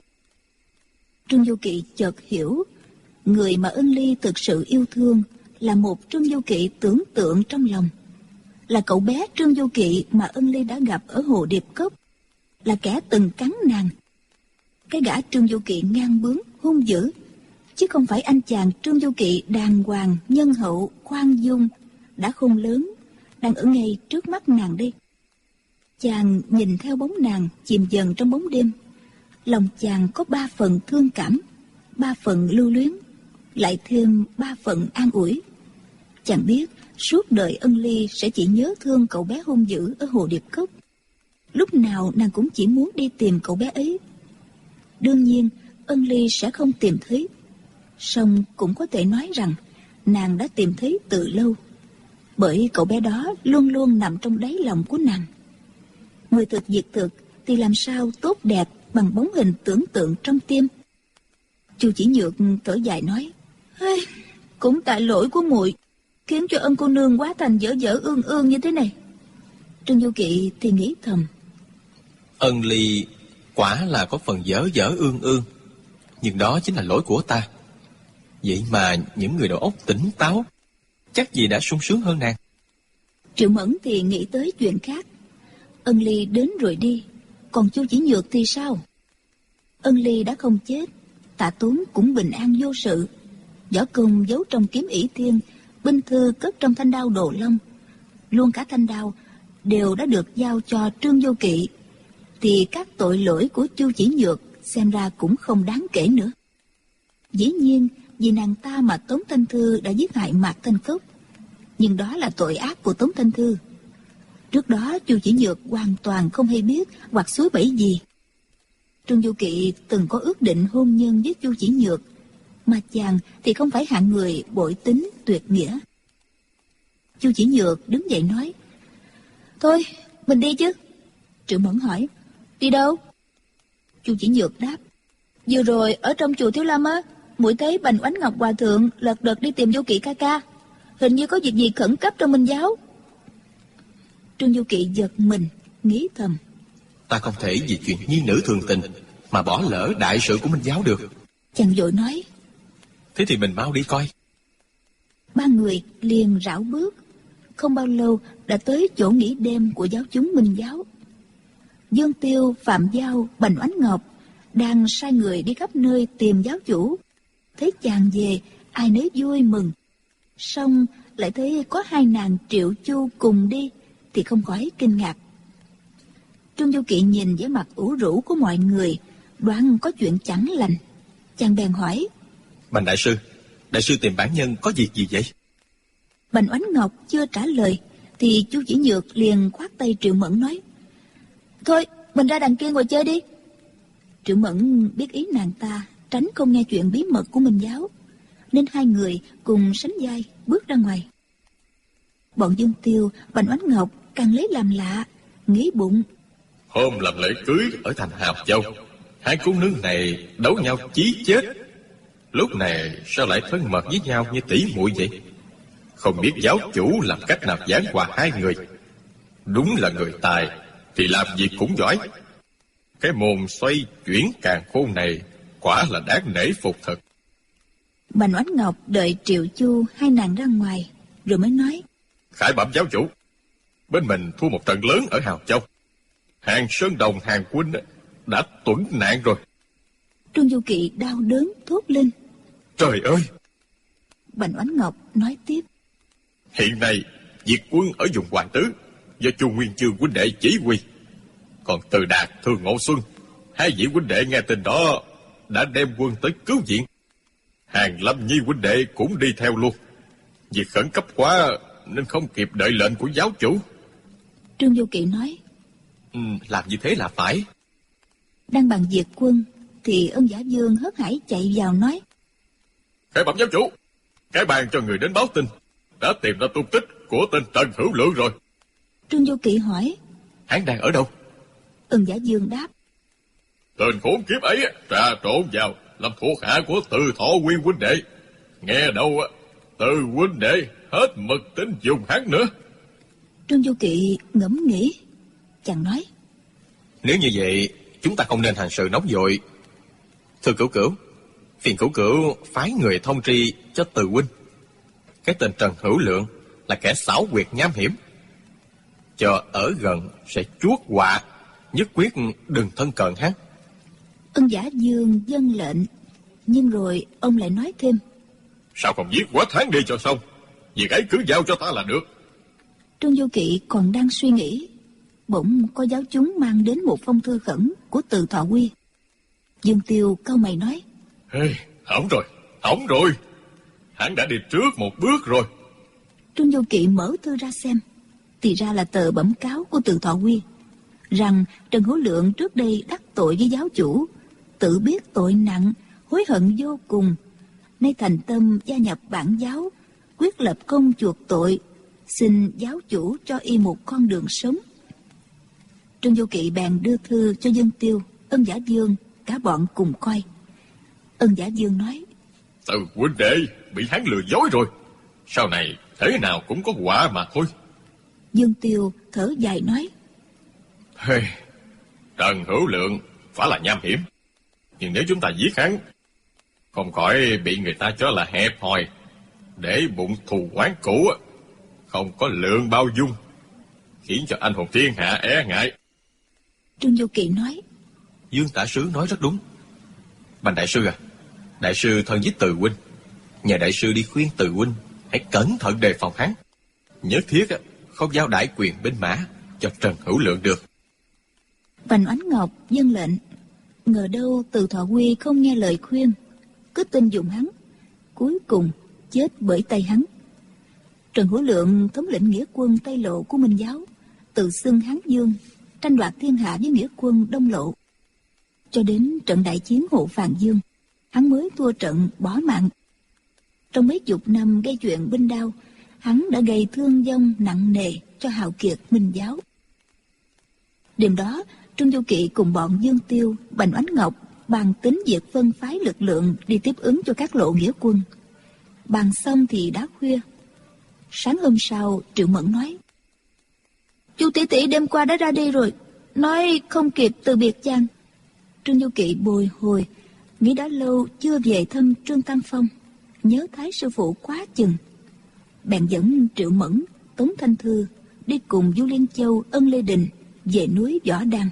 Speaker 3: Trương Du Kỵ chợt hiểu, người mà Ân Ly thực sự yêu thương là một Trương Du Kỵ tưởng tượng trong lòng, là cậu bé Trương Du Kỵ mà Ân Ly đã gặp ở Hồ Điệp Cốc, là kẻ từng cắn nàng. Cái gã Trương Du Kỵ ngang bướng, hung dữ, chứ không phải anh chàng Trương Du Kỵ đàng hoàng, nhân hậu, khoan dung, đã khôn lớn, đang ở ngay trước mắt nàng đây. Chàng nhìn theo bóng nàng chìm dần trong bóng đêm, lòng chàng có 3 phần thương cảm, 3 phần lưu luyến, lại thêm 3 phần an ủi. Chàng biết suốt đời Ân Ly sẽ chỉ nhớ thương cậu bé hung dữ ở Hồ Điệp Cốc. Lúc nào nàng cũng chỉ muốn đi tìm cậu bé ấy. Đương nhiên Ân Ly sẽ không tìm thấy, song cũng có thể nói rằng nàng đã tìm thấy từ lâu, bởi cậu bé đó luôn luôn nằm trong đáy lòng của nàng. Người thực việc thực thì làm sao tốt đẹp bằng bóng hình tưởng tượng trong tim. Chu Chỉ Nhược thở dài nói. Cũng tại lỗi của muội khiến cho Ân cô nương quá thành dở dở ương ương như thế này. Trương Du Kỵ thì nghĩ thầm.
Speaker 4: Ân Ly quả là có phần dở dở ương ương, nhưng đó chính là lỗi của ta. Vậy mà những người đầu óc tỉnh táo chắc gì đã sung sướng hơn nàng.
Speaker 3: Triệu Mẫn thì nghĩ tới chuyện khác. Ân Ly đến rồi đi, còn Chu Chỉ Nhược thì sao? Ân Ly đã không chết, Tạ Tốn cũng bình an vô sự. Võ công giấu trong kiếm ỷ thiên, binh thư cất trong thanh đao Đồ Long, luôn cả thanh đao đều đã được giao cho Trương Du Kỵ, thì các tội lỗi của Chu Chỉ Nhược xem ra cũng không đáng kể nữa. Dĩ nhiên vì nàng ta mà Tống Thanh Thư đã giết hại Mạc Thanh Cốc, nhưng đó là tội ác của Tống Thanh Thư. Trước đó Chu Chỉ Nhược hoàn toàn không hay biết hoặc suối bẫy gì. Trương Du Kỵ từng có ước định hôn nhân với Chu Chỉ Nhược, mà chàng thì không phải hạng người bội tính tuyệt nghĩa. Chu Chỉ Nhược đứng dậy nói. Thôi mình đi chứ. Triệu Mẫn hỏi. Đi đâu? Chu Chỉ Nhược đáp. Vừa rồi ở trong chùa Thiếu Lâm á, muội thấy Bành Oánh Ngọc hòa thượng lật đật đi tìm Du Kỵ ca ca, hình như có việc gì khẩn cấp trong Minh giáo. Trương Du Kỵ giật mình, nghĩ thầm.
Speaker 4: Ta không thể vì chuyện nhi nữ thường tình mà bỏ lỡ đại sự của Minh giáo được.
Speaker 3: Chàng vội nói.
Speaker 4: Thế thì mình mau đi coi.
Speaker 3: 3 người liền rảo bước, không bao lâu đã tới chỗ nghỉ đêm của giáo chúng Minh giáo. Dương Tiêu, Phạm Giao, Bành Oánh Ngọc đang sai người đi khắp nơi tìm giáo chủ. Thấy chàng về, ai nấy vui mừng. Song lại thấy có 2 nàng Triệu Chu cùng đi thì không khỏi kinh ngạc. Trương Du Kỵ nhìn vẻ mặt ủ rũ của mọi người, đoán có chuyện chẳng lành. Chàng bèn hỏi.
Speaker 4: Bành đại sư tìm bản nhân có việc gì vậy?
Speaker 3: Bành Oánh Ngọc chưa trả lời thì Chu Chỉ Nhược liền khoát tay Triệu Mẫn nói. Thôi mình ra đằng kia ngồi chơi đi. Triệu Mẫn biết ý nàng ta, tránh không nghe chuyện bí mật của Minh giáo, nên 2 người cùng sánh vai bước ra ngoài. Bọn Dương Tiêu, Bành Oánh Ngọc càng lấy làm lạ, nghĩ bụng.
Speaker 2: Hôm làm lễ cưới ở thành Hạp Châu, 2 cô nương này đấu nhau chí chết. Lúc này sao lại thân mật với nhau như tỷ muội vậy? không biết giáo chủ làm cách nào giảng hòa hai người. Đúng là người tài thì làm việc cũng giỏi. Cái môn xoay chuyển càn khôn này quả là đáng nể phục thật.
Speaker 3: Bành Oánh Ngọc đợi Triệu Chu hai nàng ra ngoài rồi mới nói:
Speaker 2: Khải bẩm giáo chủ, bên mình thua một trận lớn ở Hào Châu. Hàng Sơn Đồng Hàng huynh đã tuẫn nạn rồi.
Speaker 3: Trương Du Kỵ đau đớn thốt lên.
Speaker 2: Trời ơi!
Speaker 3: Bành Oánh Ngọc nói tiếp:
Speaker 2: Hiện nay Việt quân ở vùng Hoàng Tứ do Chu Nguyên Chương huynh đệ chỉ huy. Còn Từ Đạt, Thường Ngộ Xuân, hai vị huynh đệ nghe tin đó đã đem quân tới cứu viện. Hàng Lâm Nhi huynh đệ cũng đi theo luôn. Việc khẩn cấp quá nên không kịp đợi lệnh của giáo chủ.
Speaker 3: Trương Du Kỵ nói:
Speaker 4: Làm như thế là phải.
Speaker 3: Đang bàn diệt quân thì Ân Giả Dương hớt hải chạy vào nói:
Speaker 2: Khải bẩm giáo chủ, cái bàn cho người đến báo tin đã tìm ra tung tích của tên Trần Hữu Lượng rồi.
Speaker 3: Trương Du Kỵ hỏi:
Speaker 4: Hắn đang ở đâu?
Speaker 3: Ân Giả Dương đáp:
Speaker 2: Tên khốn kiếp ấy trà trộn vào làm thuộc hạ của Từ Thọ Nguyên huynh đệ. Nghe đâu Từ huynh đệ hết mực tính dùng hắn nữa.
Speaker 3: Trương Du Kỵ ngẫm nghĩ, chàng nói:
Speaker 4: Nếu như vậy, chúng ta không nên hành sự nóng vội. Thưa Cửu Cửu, phiền Cửu Cửu phái người thông tri cho Từ huynh. Cái tên Trần Hữu Lượng là kẻ xảo quyệt nham hiểm. Cho ở gần sẽ chuốc họa, nhất quyết đừng thân cận hắn.
Speaker 3: Ân Giả Dương vâng lệnh, nhưng rồi ông lại nói thêm:
Speaker 2: Sao không giết quá tháng đi cho xong? Việc ấy cứ giao cho ta là được.
Speaker 3: Trương Du Kỵ còn đang suy nghĩ, bỗng có giáo chúng mang đến một phong thư khẩn của Từ Thọ Quy. Dương Tiêu cau mày nói:
Speaker 2: Hỏng rồi. Hắn đã đi trước một bước rồi.
Speaker 3: Trương Du Kỵ mở thư ra xem, thì ra là tờ bẩm cáo của Từ Thọ Quy, rằng Trần Hữu Lượng trước đây đắc tội với giáo chủ, tự biết tội nặng, hối hận vô cùng, nay thành tâm gia nhập bản giáo, quyết lập công chuộc tội, xin giáo chủ cho y một con đường sống. Trương Du Kỵ bèn đưa thư cho Dương Tiêu, Ân Giả Dương, cả bọn cùng coi. Ân Giả Dương nói:
Speaker 2: Từ huynh đệ bị hắn lừa dối rồi, sau này thế nào cũng có quả mà thôi.
Speaker 3: Dương Tiêu thở dài nói:
Speaker 2: Trần Hữu Lượng phải là nham hiểm, nhưng nếu chúng ta giết hắn, không khỏi bị người ta cho là hẹp hòi, để bụng thù oán cũ, không có lượng bao dung, khiến cho anh hùng thiên hạ e ngại.
Speaker 3: Trương Du Kỵ nói:
Speaker 4: Dương tả sứ nói rất đúng. Bành đại sư đại sư thân với Từ huynh, nhờ đại sư đi khuyên Từ huynh hãy cẩn thận đề phòng hắn, nhất thiết không giao đãi quyền binh mã cho Trần Hữu Lượng được.
Speaker 3: Bành Oánh Ngọc vâng lệnh. Ngờ đâu Từ Thọ Quy không nghe lời khuyên, cứ tin dùng hắn, cuối cùng chết bởi tay hắn. Trần Hữu Lượng thống lĩnh nghĩa quân Tây Lộ của Minh giáo, tự xưng Hán Dương, tranh đoạt thiên hạ với nghĩa quân Đông Lộ. Cho đến trận đại chiến hộ Phàn Dương, hắn mới thua trận bỏ mạng. Trong mấy chục năm gây chuyện binh đao, hắn đã gây thương vong nặng nề cho hào kiệt Minh giáo. Đêm đó, Trương Du Kỵ cùng bọn Dương Tiêu, Bành Oánh Ngọc bàn tính việc phân phái lực lượng đi tiếp ứng cho các lộ nghĩa quân. Bàn xong thì đã khuya. Sáng hôm sau, Triệu Mẫn nói: Chu tỷ tỷ đêm qua đã ra đi rồi, nói không kịp từ biệt chàng. Trương Du Kỵ bồi hồi, nghĩ đã lâu chưa về thăm Trương Tam Phong, nhớ Thái sư phụ quá chừng. Bèn dẫn Triệu Mẫn, Tống Thanh Thư đi cùng Du Liên Châu, Ân Lê Đình về núi Võ Đăng.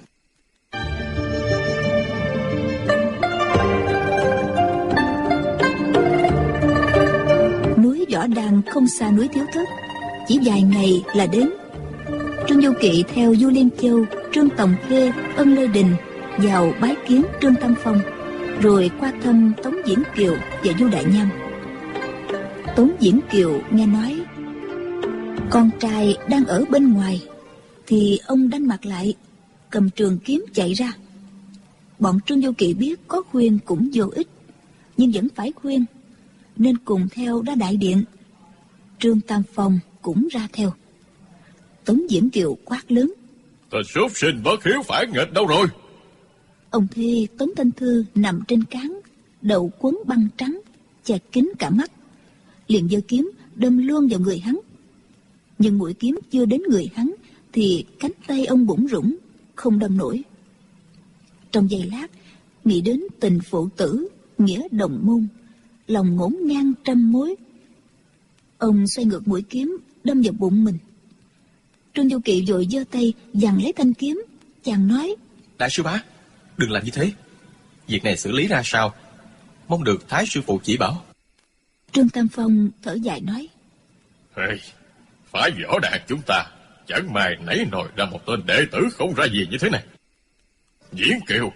Speaker 3: Núi Võ Đăng không xa núi Thiếu Thất, chỉ vài ngày là đến. Trương Du Kỵ theo Du Liên Châu, Trương Tòng Khê, Ân Lê Đình vào bái kiến Trương Tam Phong, rồi qua thăm Tống Diễn Kiều và Du Đại Nham. Tống Diễn Kiều nghe nói con trai đang ở bên ngoài, thì ông đanh mặt lại, cầm trường kiếm chạy ra. Bọn Trương Du Kỵ biết có khuyên cũng vô ích, nhưng vẫn phải khuyên, nên cùng theo ra đại điện. Trương Tam Phong cũng ra theo. Tống Diễn Kiều quát lớn:
Speaker 2: Tên súc sinh bất hiếu phản nghịch đâu rồi?
Speaker 3: Ông Thi Tống Thanh Thư nằm trên cán, đầu quấn băng trắng che kín cả mắt, liền giơ kiếm đâm luôn vào người hắn. Nhưng mũi kiếm chưa đến người hắn thì cánh tay ông bủn rủn, không đâm nổi. Trong giây lát, nghĩ đến tình phụ tử, nghĩa đồng môn, lòng ngổn ngang trăm mối. Ông xoay ngược mũi kiếm, đâm vào bụng mình. Trương Du Kỵ vội giơ tay giằng lấy thanh kiếm, chàng nói:
Speaker 4: Đại sư bá, đừng làm như thế. Việc này xử lý ra sao, mong được Thái sư phụ chỉ bảo.
Speaker 3: Trương Tam Phong thở dài nói:
Speaker 2: Hey, phái võ đàn chúng ta chẳng may nảy nổi ra một tên đệ tử không ra gì như thế này. Diễn Kiều,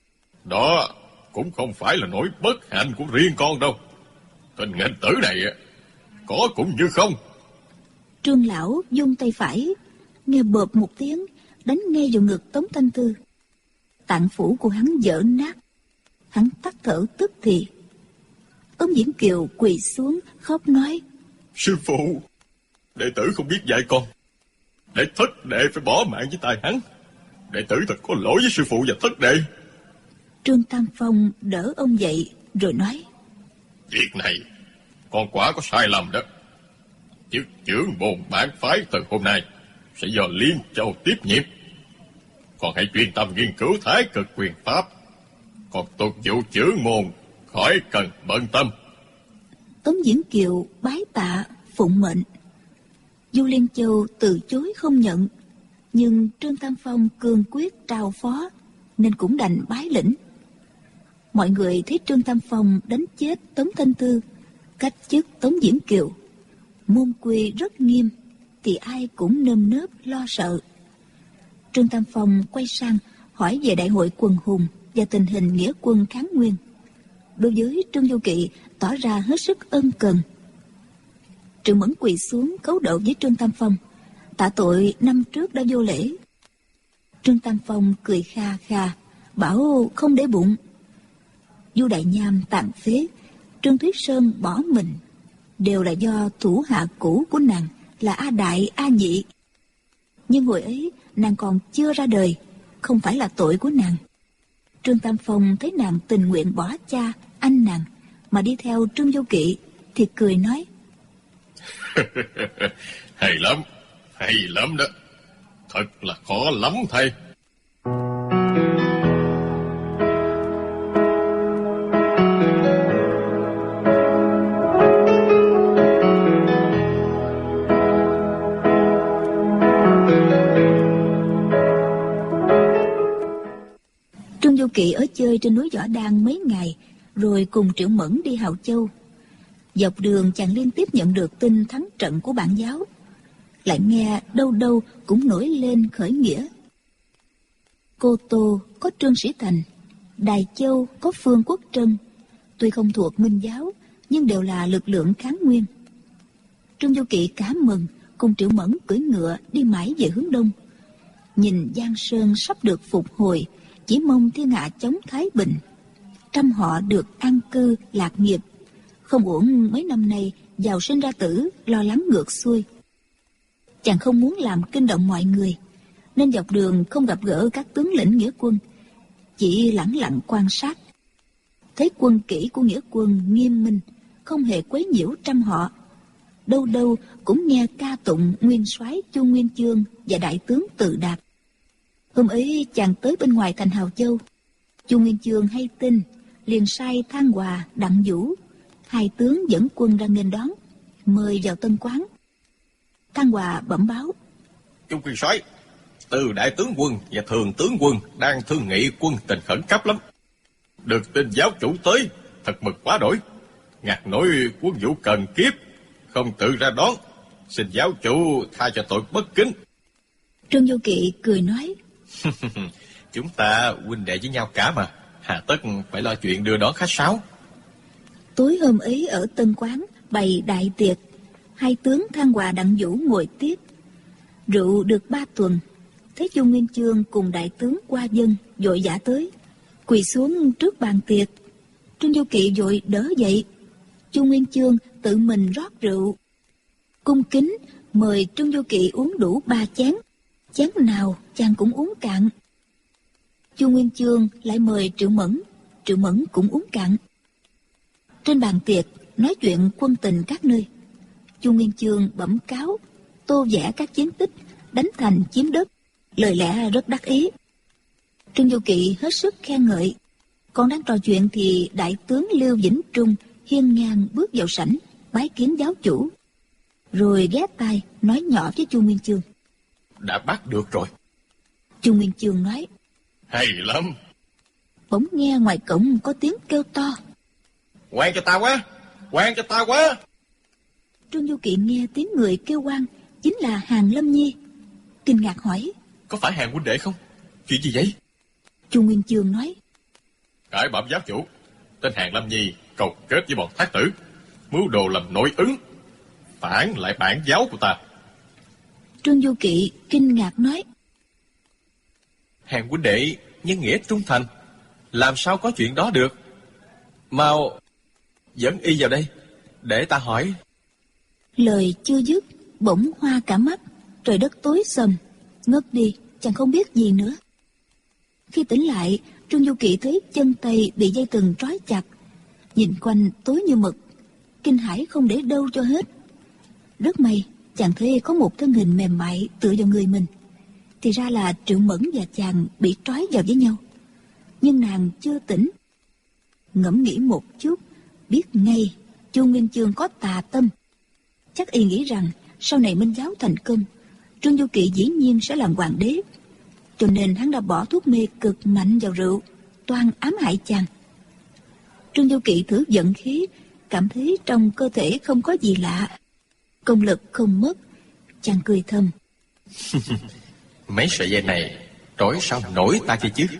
Speaker 2: đó cũng không phải là nỗi bất hạnh của riêng con đâu. Tên nghịch tử này có cũng như không.
Speaker 3: Trương lão vung tay phải, nghe bợp một tiếng, đánh ngay vào ngực Tống Thanh Thư. Tạng phủ của hắn vỡ nát, hắn tắt thở tức thì. Ống Diễn Kiều quỳ xuống khóc nói:
Speaker 2: Sư phụ, đệ tử không biết dạy con, để thất đệ phải bỏ mạng với tay hắn. Đệ tử thật có lỗi với sư phụ và thất đệ.
Speaker 3: Trương Tam Phong đỡ ông dậy rồi nói:
Speaker 2: Việc này con quả có sai lầm đó. Chức trưởng môn bản phái từ hôm nay sẽ do Liên Châu tiếp nhiệm. Con hãy chuyên tâm nghiên cứu Thái Cực quyền pháp, còn tục vụ trưởng môn khỏi cần bận tâm.
Speaker 3: Tống Diễn Kiều bái tạ phụng mệnh. Du Liên Châu từ chối không nhận, nhưng Trương Tam Phong cương quyết trao phó nên cũng đành bái lĩnh. Mọi người thấy Trương Tam Phong đánh chết Tống Thanh Thư, cách chức Tống Diễn Kiều, môn quy rất nghiêm, thì ai cũng nơm nớp lo sợ. Trương Tam Phong quay sang hỏi về đại hội quần hùng và tình hình nghĩa quân kháng Nguyên. Đối với Trương Du Kỵ tỏ ra hết sức ân cần. Trương Mẫn quỳ xuống cấu độ với Trương Tam Phong, tạ tội năm trước đã vô lễ. Trương Tam Phong cười kha kha, bảo không để bụng. Du Đại Nham tàn phế, Trương Thúy Sơn bỏ mình, đều là do thủ hạ cũ của nàng là A Đại, A Nhị. Nhưng hồi ấy nàng còn chưa ra đời, không phải là tội của nàng. Trương Tam Phong thấy nàng tình nguyện bỏ cha, anh nàng mà đi theo Trương Du Kỵ thì cười nói:
Speaker 2: Hay lắm đó. Thật là khó lắm thầy.
Speaker 3: Trương Du Kỵ ở chơi trên núi Võ Đan mấy ngày, rồi cùng Triệu Mẫn đi Hào Châu. Dọc đường chàng liên tiếp nhận được tin thắng trận của bản giáo, lại nghe đâu đâu cũng nổi lên khởi nghĩa. Cô Tô có Trương Sĩ Thành, Đài Châu có Phương Quốc Trân, tuy không thuộc Minh giáo nhưng đều là lực lượng kháng Nguyên. Trương Du Kỵ cá mừng, cùng Triệu Mẫn cưỡi ngựa đi mãi về hướng đông. Nhìn Giang Sơn sắp được phục hồi, chỉ mong thiên hạ chống thái bình, trăm họ được an cư lạc nghiệp. Không uổng mấy năm nay giàu sinh ra tử, lo lắng ngược xuôi. Chàng không muốn làm kinh động mọi người, nên dọc đường không gặp gỡ các tướng lĩnh nghĩa quân, chỉ lẳng lặng quan sát. Thấy quân kỹ của nghĩa quân nghiêm minh, không hề quấy nhiễu trăm họ. Đâu đâu cũng nghe ca tụng nguyên soái Chu Nguyên Chương và đại tướng Từ Đạt. Hôm ấy chàng tới bên ngoài thành Hào Châu, Chu Nguyên Chương hay tin, liền sai Thang Hòa, Đặng Vũ, hai tướng dẫn quân ra nghênh đón, mời vào tân quán. Thang Hòa bẩm báo:
Speaker 2: Chu nguyên soái, Từ đại tướng quân và thường tướng quân đang thương nghị quân tình khẩn cấp lắm. Được tin giáo chủ tới, thật mừng quá đổi. Ngạc nổi quân vụ cần kiếp, không tự ra đón, xin giáo chủ tha cho tội bất kính.
Speaker 3: Trương Du Kỵ cười nói:
Speaker 4: Chúng ta huynh đệ với nhau cả mà, hà tất phải lo chuyện đưa đón khách sáo.
Speaker 3: Tối hôm ấy ở tân quán bày đại tiệc, hai tướng Thang Hòa, Đặng Vũ ngồi tiếp. Rượu được 3 tuần, thấy Chu Nguyên Chương cùng đại tướng Qua Dân vội vã tới, quỳ xuống trước bàn tiệc. Trương Du Kỵ vội đỡ dậy. Chu Nguyên Chương tự mình rót rượu, cung kính mời Trương Du Kỵ uống đủ 3 chén, chén nào chàng cũng uống cạn. Chu Nguyên Chương lại mời Triệu Mẫn cũng uống cạn. Trên bàn tiệc nói chuyện quân tình các nơi. Chu Nguyên Chương bẩm cáo, tô vẽ các chiến tích, đánh thành chiếm đất, lời lẽ rất đắc ý. Trương Du Kỵ hết sức khen ngợi. Còn đang trò chuyện thì đại tướng Lưu Vĩnh Trung hiên ngang bước vào sảnh, bái kiến giáo chủ, rồi ghé tai nói nhỏ với Chu Nguyên Chương.
Speaker 2: Đã bắt được rồi.
Speaker 3: Chu Nguyên Chương nói:
Speaker 2: Hay lắm.
Speaker 3: Bỗng nghe ngoài cổng có tiếng kêu to:
Speaker 2: Quan cho ta quá, quan cho ta quá.
Speaker 3: Trương Du Kỵ nghe tiếng người kêu quan chính là Hàn Lâm Nhi, kinh ngạc hỏi:
Speaker 4: Có phải Hàn huynh đệ không? Chuyện gì vậy?
Speaker 3: Chu Nguyên Chương nói:
Speaker 2: Cải bẩm giáo chủ, tên Hàn Lâm Nhi cầu kết với bọn thác tử, mưu đồ làm nội ứng, phản lại bản giáo của ta.
Speaker 3: Trương Du Kỵ kinh ngạc nói:
Speaker 4: Hàn huynh đệ nhân nghĩa trung thành, làm sao có chuyện đó được? Mau dẫn y vào đây, để ta hỏi.
Speaker 3: Lời chưa dứt, bỗng hoa cả mắt, trời đất tối sầm, ngất đi, chẳng không biết gì nữa. Khi tỉnh lại, Trương Du Kỵ thấy chân tay bị dây thừng trói chặt, nhìn quanh tối như mực, kinh hãi không để đâu cho hết. Rất may, chàng thấy có một thân hình mềm mại tựa vào người mình. Thì ra là Triệu Mẫn và chàng bị trói vào với nhau, nhưng nàng chưa tỉnh. Ngẫm nghĩ một chút, biết ngay Chu Nguyên Chương có tà tâm. Chắc y nghĩ rằng sau này Minh giáo thành công, Trương Du Kỵ dĩ nhiên sẽ làm hoàng đế, cho nên hắn đã bỏ thuốc mê cực mạnh vào rượu, toan ám hại chàng. Trương Du Kỵ thử vận khí, cảm thấy trong cơ thể không có gì lạ, công lực không mất, chàng cười thầm.
Speaker 4: Mấy sợi dây này trói sao nổi ta kia chứ?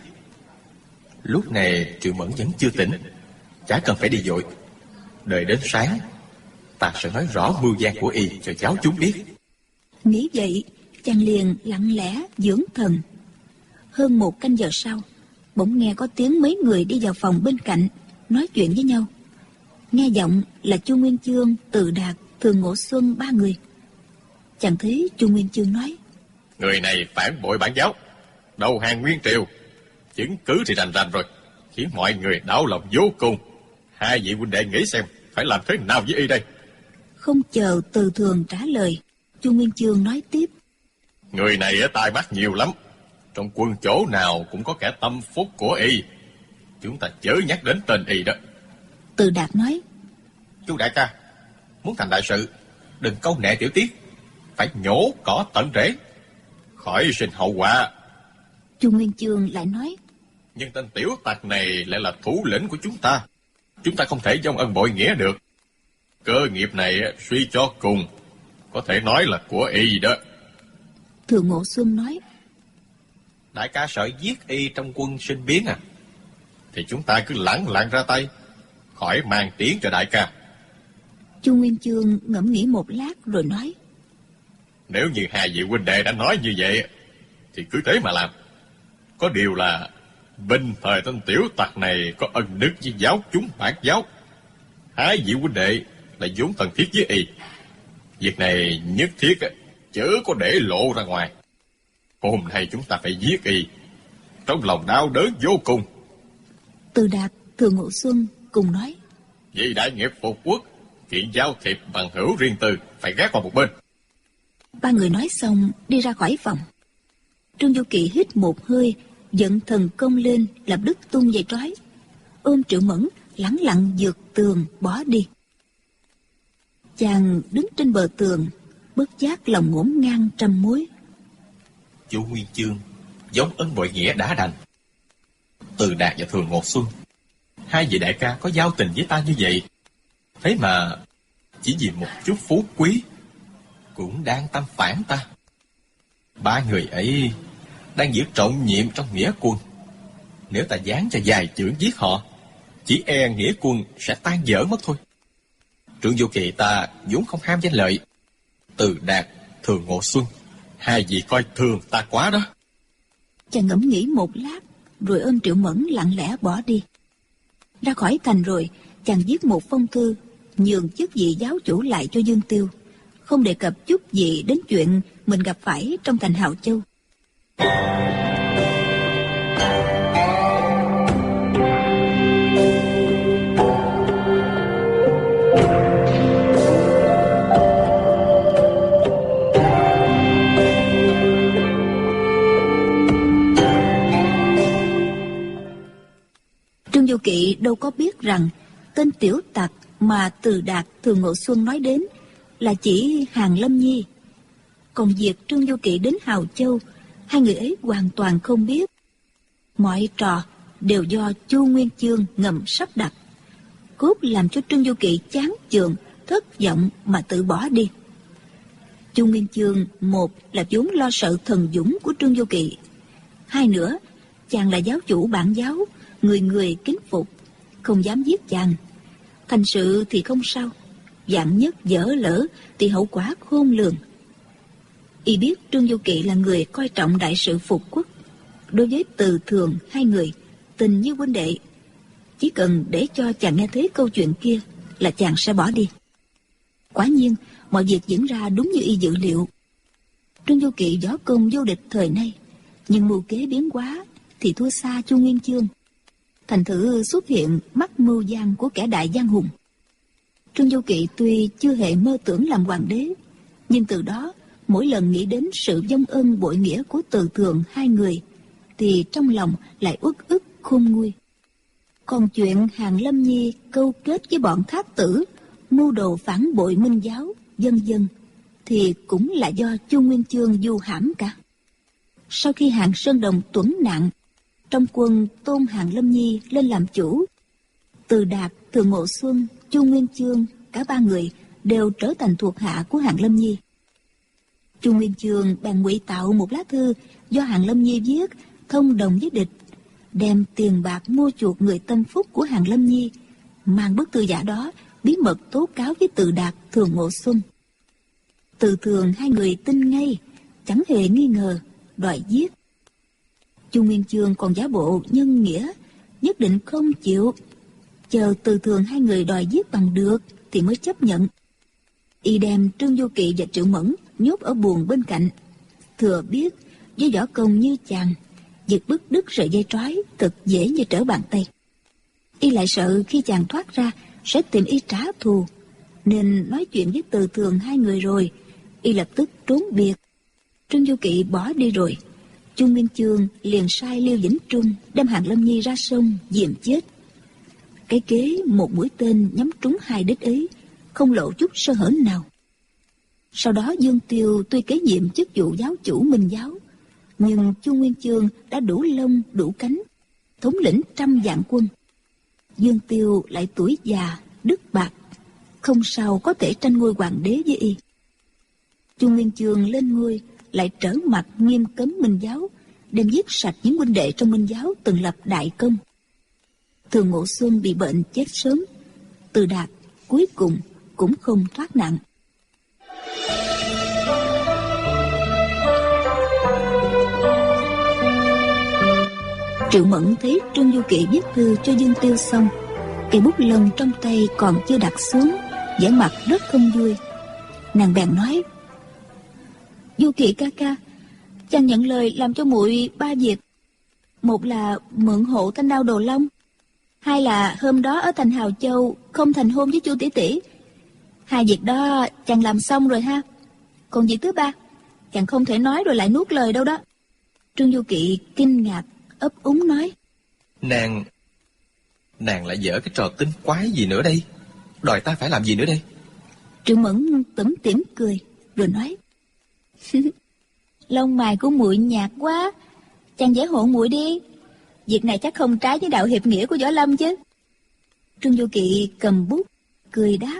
Speaker 4: Lúc này Triệu Mẫn vẫn chưa tỉnh, chả cần phải đi vội. Đợi đến sáng, ta sẽ nói rõ mưu gian của y cho giáo chúng biết.
Speaker 3: Nghĩ vậy, chàng liền lặng lẽ dưỡng thần. Hơn 1 canh giờ sau, bỗng nghe có tiếng mấy người đi vào phòng bên cạnh, nói chuyện với nhau. Nghe giọng là Chu Nguyên Chương, Từ Đạt, Thường Ngộ Xuân 3 người. Chàng thấy Chu Nguyên Chương nói:
Speaker 2: Người này phản bội bản giáo, đầu hàng Nguyên Triều, chứng cứ thì rành rành rồi, khiến mọi người đau lòng vô cùng. Hai vị huynh đệ nghĩ xem phải làm thế nào với y đây?
Speaker 3: Không chờ Từ Thường trả lời, Chu Nguyên Chương nói tiếp:
Speaker 2: Người này ở tai mắt nhiều lắm, trong quân chỗ nào cũng có kẻ tâm phúc của y, chúng ta chớ nhắc đến tên y đó.
Speaker 3: Từ Đạt nói:
Speaker 4: Chu đại ca, muốn thành đại sự, đừng câu nệ tiểu tiết, phải nhổ cỏ tận rễ,
Speaker 2: khỏi sinh hậu quả.
Speaker 3: Chu Nguyên Chương lại nói:
Speaker 2: Nhưng tên tiểu tặc này lại là thủ lĩnh của chúng ta không thể vong ân bội nghĩa được. Cơ nghiệp này suy cho cùng có thể nói là của y đó.
Speaker 3: Thường Ngộ Xuân nói:
Speaker 4: Đại ca sợ giết y trong quân sinh biến à?
Speaker 2: Thì chúng ta cứ lẳng lặng ra tay, khỏi mang tiếng cho đại ca.
Speaker 3: Chu Nguyên Chương ngẫm nghĩ một lát rồi nói:
Speaker 2: Nếu như hai vị huynh đệ đã nói như vậy thì cứ thế mà làm. Có điều là bình thời tên tiểu tặc này có ân đức với giáo chúng bản giáo. Hai vị huynh đệ là vốn thân thiết với y, việc này nhất thiết chớ có để lộ ra ngoài. Hôm nay chúng ta phải giết y, trong lòng đau đớn vô cùng.
Speaker 3: Từ Đạt, Thường Ngộ Xuân cùng nói:
Speaker 2: Vì đại nghiệp phục quốc, chuyện giao thiệp bằng hữu riêng tư phải gác qua một bên.
Speaker 3: 3 người nói xong đi ra khỏi phòng. Trương Du Kỵ hít một hơi, dẫn thần công lên làm đứt tung dây trói, ôm Triệu Mẫn lẳng lặng vượt tường bỏ đi. Chàng đứng trên bờ tường, bất giác lòng ngổn ngang trăm mối.
Speaker 4: Chu Nguyên Chương giống ân bội nghĩa đã đành. Từ Đạt và Thường Ngộ Xuân, hai vị đại ca có giao tình với ta như vậy, thế mà chỉ vì một chút phú quý cũng đang tâm phản ta. 3 người ấy đang giữ trọng nhiệm trong nghĩa quân. Nếu ta giáng cho vài chưởng giết họ, chỉ e nghĩa quân sẽ tan vỡ mất thôi. Trương Du Kỵ ta vốn không ham danh lợi. Từ Đạt, Thường Ngộ Xuân, hai vị coi thường ta quá đó.
Speaker 3: Chàng ngẫm nghĩ một lát rồi ôm Triệu Mẫn lặng lẽ bỏ đi. Ra khỏi thành rồi, chàng viết một phong thư nhường chức vị giáo chủ lại cho Dương Tiêu, không đề cập chút gì đến chuyện mình gặp phải trong thành Hào Châu. đâu có biết rằng tên tiểu tặc mà Từ Đạt Thường Ngộ Xuân nói đến là chỉ Hàn Lâm Nhi. Còn việc Trương Du Kỵ đến Hào Châu, hai người ấy hoàn toàn không biết. Mọi trò đều do Chu Nguyên Chương ngầm sắp đặt, cốt làm cho Trương Du Kỵ chán chường, thất vọng mà tự bỏ đi. Chu Nguyên Chương, một là vốn lo sợ thần dũng của Trương Du Kỵ, hai nữa chàng là giáo chủ bản giáo, người người kính phục, không dám giết chàng. Thành sự thì không sao, vạn nhất dở lỡ thì hậu quả khôn lường. Y biết Trương Du Kỵ là người coi trọng đại sự phục quốc, đối với Từ Thường hai người tình như huynh đệ. Chỉ cần để cho chàng nghe thấy câu chuyện kia là chàng sẽ bỏ đi. Quả nhiên mọi việc diễn ra đúng như y dự liệu. Trương Du Kỵ võ công vô địch thời nay, nhưng mưu kế biến hóa thì thua xa Chu Nguyên Chương. Thành thử xuất hiện mắc mưu gian của kẻ đại giang hùng. Trương Du Kỵ tuy chưa hề mơ tưởng làm hoàng đế, nhưng từ đó mỗi lần nghĩ đến sự vong ân bội nghĩa của Từ Thường hai người thì trong lòng lại uất ức khôn nguôi. Còn chuyện Hàn Lâm Nhi câu kết với bọn Thác Tử, mưu đồ phản bội Minh giáo, vân vân, thì cũng là do Chu Nguyên Chương du hãm cả. Sau khi Hàn Sơn Đồng tuẫn nạn, trong quân tôn Hàn Lâm Nhi lên làm chủ, Từ Đạt, Thường Ngộ Xuân, Chu Nguyên Chương, cả ba người đều trở thành thuộc hạ của Hàn Lâm Nhi. Chu Nguyên Chương bèn ngụy tạo một lá thư do Hàn Lâm Nhi viết, thông đồng với địch, đem tiền bạc mua chuộc người tâm phúc của Hàn Lâm Nhi, mang bức thư giả đó bí mật tố cáo với Từ Đạt, Thường Ngộ Xuân. Từ Thường hai người tin ngay, chẳng hề nghi ngờ, đòi giết. Chu Nguyên Chương còn giả bộ nhân nghĩa, nhất định không chịu, chờ Từ Thường hai người đòi giết bằng được thì mới chấp nhận. Y đem Trương Du Kỵ và Triệu Mẫn nhốt ở buồng bên cạnh, thừa biết với võ công như chàng, việc bứt đứt sợi dây trói thật dễ như trở bàn tay. Y lại sợ khi chàng thoát ra sẽ tìm y trả thù, nên nói chuyện với Từ Thường hai người rồi, y lập tức trốn biệt. Trương Du Kỵ bỏ đi rồi, Chu Nguyên Chương liền sai Liêu Vĩnh Trung đem Hàn Lâm Nhi ra sông diệm chết. Cái kế một mũi tên nhắm trúng hai đích ấy, không lộ chút sơ hở nào. Sau đó Dương Tiêu tuy kế nhiệm chức vụ giáo chủ Minh giáo, nhưng Chu Nguyên Chương đã đủ lông đủ cánh, thống lĩnh 100 vạn quân. Dương Tiêu lại tuổi già đức bạc, không sao có thể tranh ngôi hoàng đế với y. Chu Nguyên Chương lên ngôi lại trở mặt nghiêm cấm Minh giáo, đem giết sạch những huynh đệ trong Minh giáo từng lập đại công. Thường Ngộ Xuân bị bệnh chết sớm, Từ Đạt cuối cùng cũng không thoát nạn. Triệu Mẫn thấy Trương Du Kỵ viết thư cho Dương Tiêu xong, cây bút lông trong tay còn chưa đặt xuống, vẻ mặt rất không vui. Nàng bèn nói: Du Kỵ ca ca, chàng nhận lời làm cho muội 3 việc. Một là mượn hộ Thanh Đao Đồ Long, hai là hôm đó ở thành Hào Châu không thành hôn với Chu tỷ tỷ. 2 việc đó chàng làm xong rồi ha. Còn việc thứ 3, chàng không thể nói rồi lại nuốt lời đâu đó. Trương Du Kỵ kinh ngạc ấp úng nói:
Speaker 4: Nàng lại dở cái trò tinh quái gì nữa đây? Đòi ta phải làm gì nữa đây?
Speaker 3: Triệu Mẫn tủm tỉm cười rồi nói: Lông mày của muội nhạt quá, chàng giải hộ muội đi. Việc này chắc không trái với đạo hiệp nghĩa của Võ Lâm chứ. Trương Du Kỵ cầm bút cười đáp: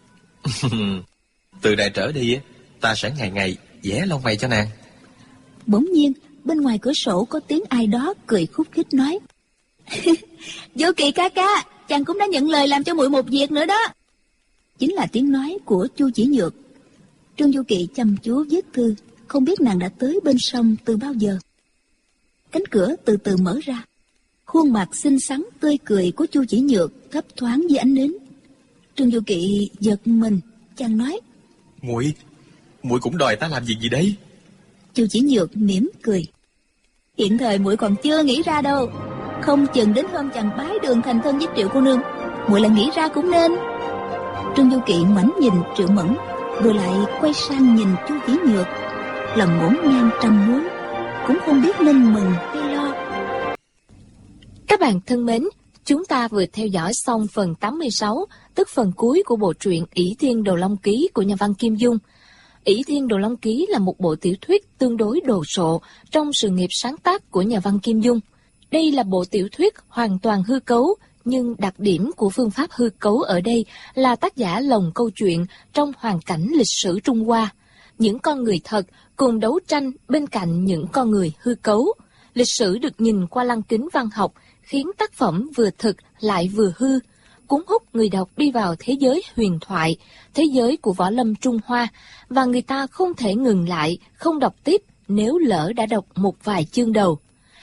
Speaker 4: Từ đây trở đi ta sẽ ngày ngày vẽ lông mày cho nàng.
Speaker 3: Bỗng nhiên bên ngoài cửa sổ có tiếng ai đó cười khúc khích nói: Du Kỵ ca ca, chàng cũng đã nhận lời làm cho muội một việc nữa đó. Chính là tiếng nói của Chu Chỉ Nhược. Trương Du Kỵ chăm chú viết thư, không biết nàng đã tới bên sông từ bao giờ. Cánh cửa từ từ mở ra, khuôn mặt xinh xắn tươi cười của Chu Chỉ Nhược thấp thoáng dưới ánh nến. Trương Du Kỵ giật mình, chàng nói: muội
Speaker 4: cũng đòi ta làm việc gì đấy?
Speaker 3: Chu Chỉ Nhược mỉm cười: Hiện thời muội còn chưa nghĩ ra đâu, không chừng đến hôm chàng bái đường thành thân với Triệu cô nương, muội lại nghĩ ra cũng nên. Trương Du Kỵ ngoảnh nhìn Triệu Mẫn, rồi lại quay sang nhìn Chu Chỉ Nhược, lòng ngổn ngang trăm mối, cũng không biết nên mừng hay lo.
Speaker 1: Các bạn thân mến, Chúng ta vừa theo dõi xong phần 86, tức phần cuối của bộ truyện Ỷ Thiên Đồ Long Ký của nhà văn Kim Dung. Ỷ Thiên Đồ Long Ký là một bộ tiểu thuyết tương đối đồ sộ trong sự nghiệp sáng tác của nhà văn Kim Dung. Đây là bộ tiểu thuyết hoàn toàn hư cấu, nhưng đặc điểm của phương pháp hư cấu ở đây là tác giả lồng câu chuyện trong hoàn cảnh lịch sử Trung Hoa. Những con người thật cùng đấu tranh bên cạnh những con người hư cấu. Lịch sử được nhìn qua lăng kính văn học, khiến tác phẩm vừa thực lại vừa hư, cuốn hút người đọc đi vào thế giới huyền thoại, thế giới của võ lâm Trung Hoa, và người ta không thể ngừng lại, không đọc tiếp nếu lỡ đã đọc một vài chương đầu.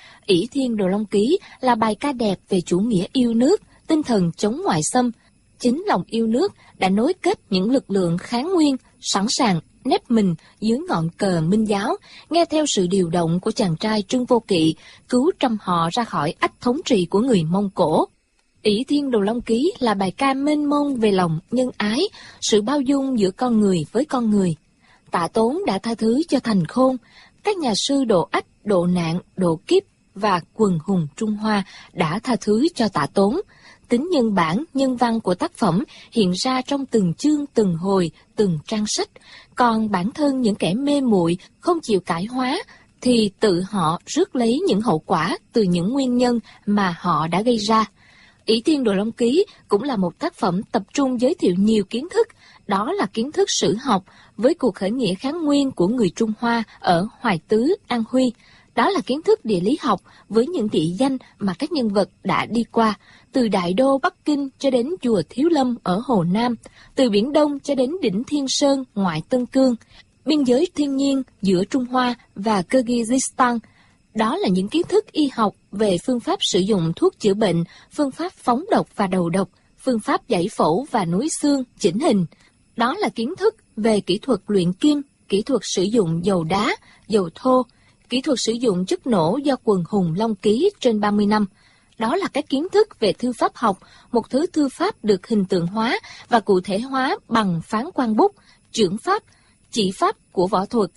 Speaker 1: Ỷ Thiên Đồ Long Ký là bài ca đẹp về chủ nghĩa yêu nước, tinh thần chống ngoại xâm. Chính lòng yêu nước đã nối kết những lực lượng kháng nguyên, sẵn sàng nép mình dưới ngọn cờ Minh giáo, nghe theo sự điều động của chàng trai Trương Vô Kỵ, cứu trăm họ ra khỏi ách thống trị của người Mông Cổ. Ỷ Thiên Đồ Long Ký là bài ca mênh mông về lòng nhân ái, sự bao dung giữa con người với con người. Tạ Tốn đã tha thứ cho Thành Khôn, các nhà sư Độ Ách, Độ Nạn, Độ Kiếp và quần hùng Trung Hoa đã tha thứ cho Tạ Tốn. Tính nhân bản, nhân văn của tác phẩm hiện ra trong từng chương, từng hồi, từng trang sách. Còn bản thân những kẻ mê muội không chịu cải hóa thì tự họ rước lấy những hậu quả từ những nguyên nhân mà họ đã gây ra. Ỷ Thiên Đồ Long Ký cũng là một tác phẩm tập trung giới thiệu nhiều kiến thức, đó là kiến thức sử học với cuộc khởi nghĩa kháng nguyên của người Trung Hoa ở Hoài Tứ, An Huy. Đó là kiến thức địa lý học với những địa danh mà các nhân vật đã đi qua, từ Đại Đô Bắc Kinh cho đến chùa Thiếu Lâm ở Hồ Nam, từ Biển Đông cho đến đỉnh Thiên Sơn ngoại Tân Cương, biên giới thiên nhiên giữa Trung Hoa và Kyrgyzstan. Đó là những kiến thức y học về phương pháp sử dụng thuốc chữa bệnh, phương pháp phóng độc và đầu độc, phương pháp giải phẫu và nối xương, chỉnh hình. Đó là kiến thức về kỹ thuật luyện kim, kỹ thuật sử dụng dầu đá, dầu thô, kỹ thuật sử dụng chất nổ do quần hùng Long Ký trên 30 năm. Đó là các kiến thức về thư pháp học, một thứ thư pháp được hình tượng hóa và cụ thể hóa bằng phán quan bút, chưởng pháp, chỉ pháp của võ thuật.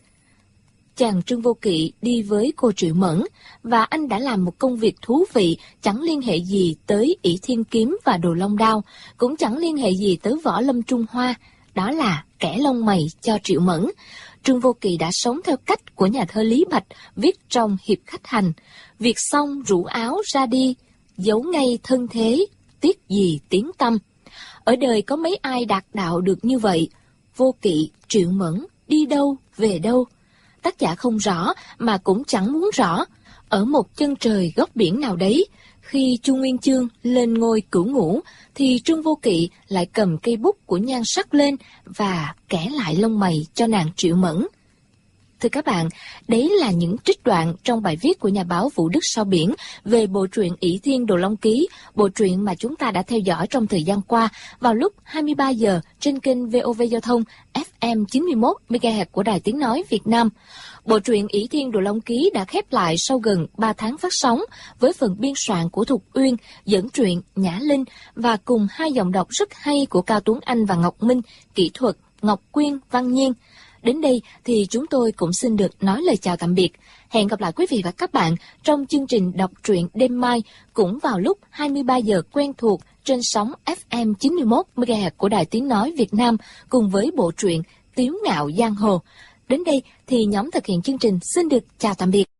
Speaker 1: Chàng Trương Vô Kỵ đi với cô Triệu Mẫn, và anh đã làm một công việc thú vị chẳng liên hệ gì tới Ỷ Thiên Kiếm và Đồ Long Đao, cũng chẳng liên hệ gì tới võ lâm Trung Hoa, đó là kẻ lông mày cho Triệu Mẫn. Trương Vô Kỵ đã sống theo cách của nhà thơ Lý Bạch viết trong Hiệp Khách Hành: việc xong rủ áo ra đi, giấu ngay thân thế, tiếc gì tiếng tăm. Ở đời có mấy ai đạt đạo được như vậy? Vô Kỵ, Triệu Mẫn, đi đâu, về đâu? Tác giả không rõ mà cũng chẳng muốn rõ. Ở một chân trời góc biển nào đấy, khi Chu Nguyên Chương lên ngôi cửu ngũ, thì Trương Vô Kỵ lại cầm cây bút của Nhan Sắc lên và kẻ lại lông mày cho nàng Triệu Mẫn. Thưa các bạn, đấy là những trích đoạn trong bài viết của nhà báo Vũ Đức Sao Biển về bộ truyện Ỷ Thiên Đồ Long Ký, bộ truyện mà chúng ta đã theo dõi trong thời gian qua vào lúc 23 giờ trên kênh VOV Giao thông FM 91 MHz của Đài Tiếng Nói Việt Nam. Bộ truyện Ỷ Thiên Đồ Long Ký đã khép lại sau gần 3 tháng phát sóng với phần biên soạn của Thục Uyên, dẫn truyện Nhã Linh và cùng hai giọng đọc rất hay của Cao Tuấn Anh và Ngọc Minh, kỹ thuật Ngọc Quyên, Văn Nhiên. Đến đây thì chúng tôi cũng xin được nói lời chào tạm biệt. Hẹn gặp lại quý vị và các bạn trong chương trình đọc truyện đêm mai cũng vào lúc 23 giờ quen thuộc trên sóng FM 91 MHz của Đài Tiếng Nói Việt Nam cùng với bộ truyện Tiếu Ngạo Giang Hồ. Đến đây thì nhóm thực hiện chương trình xin được chào tạm biệt.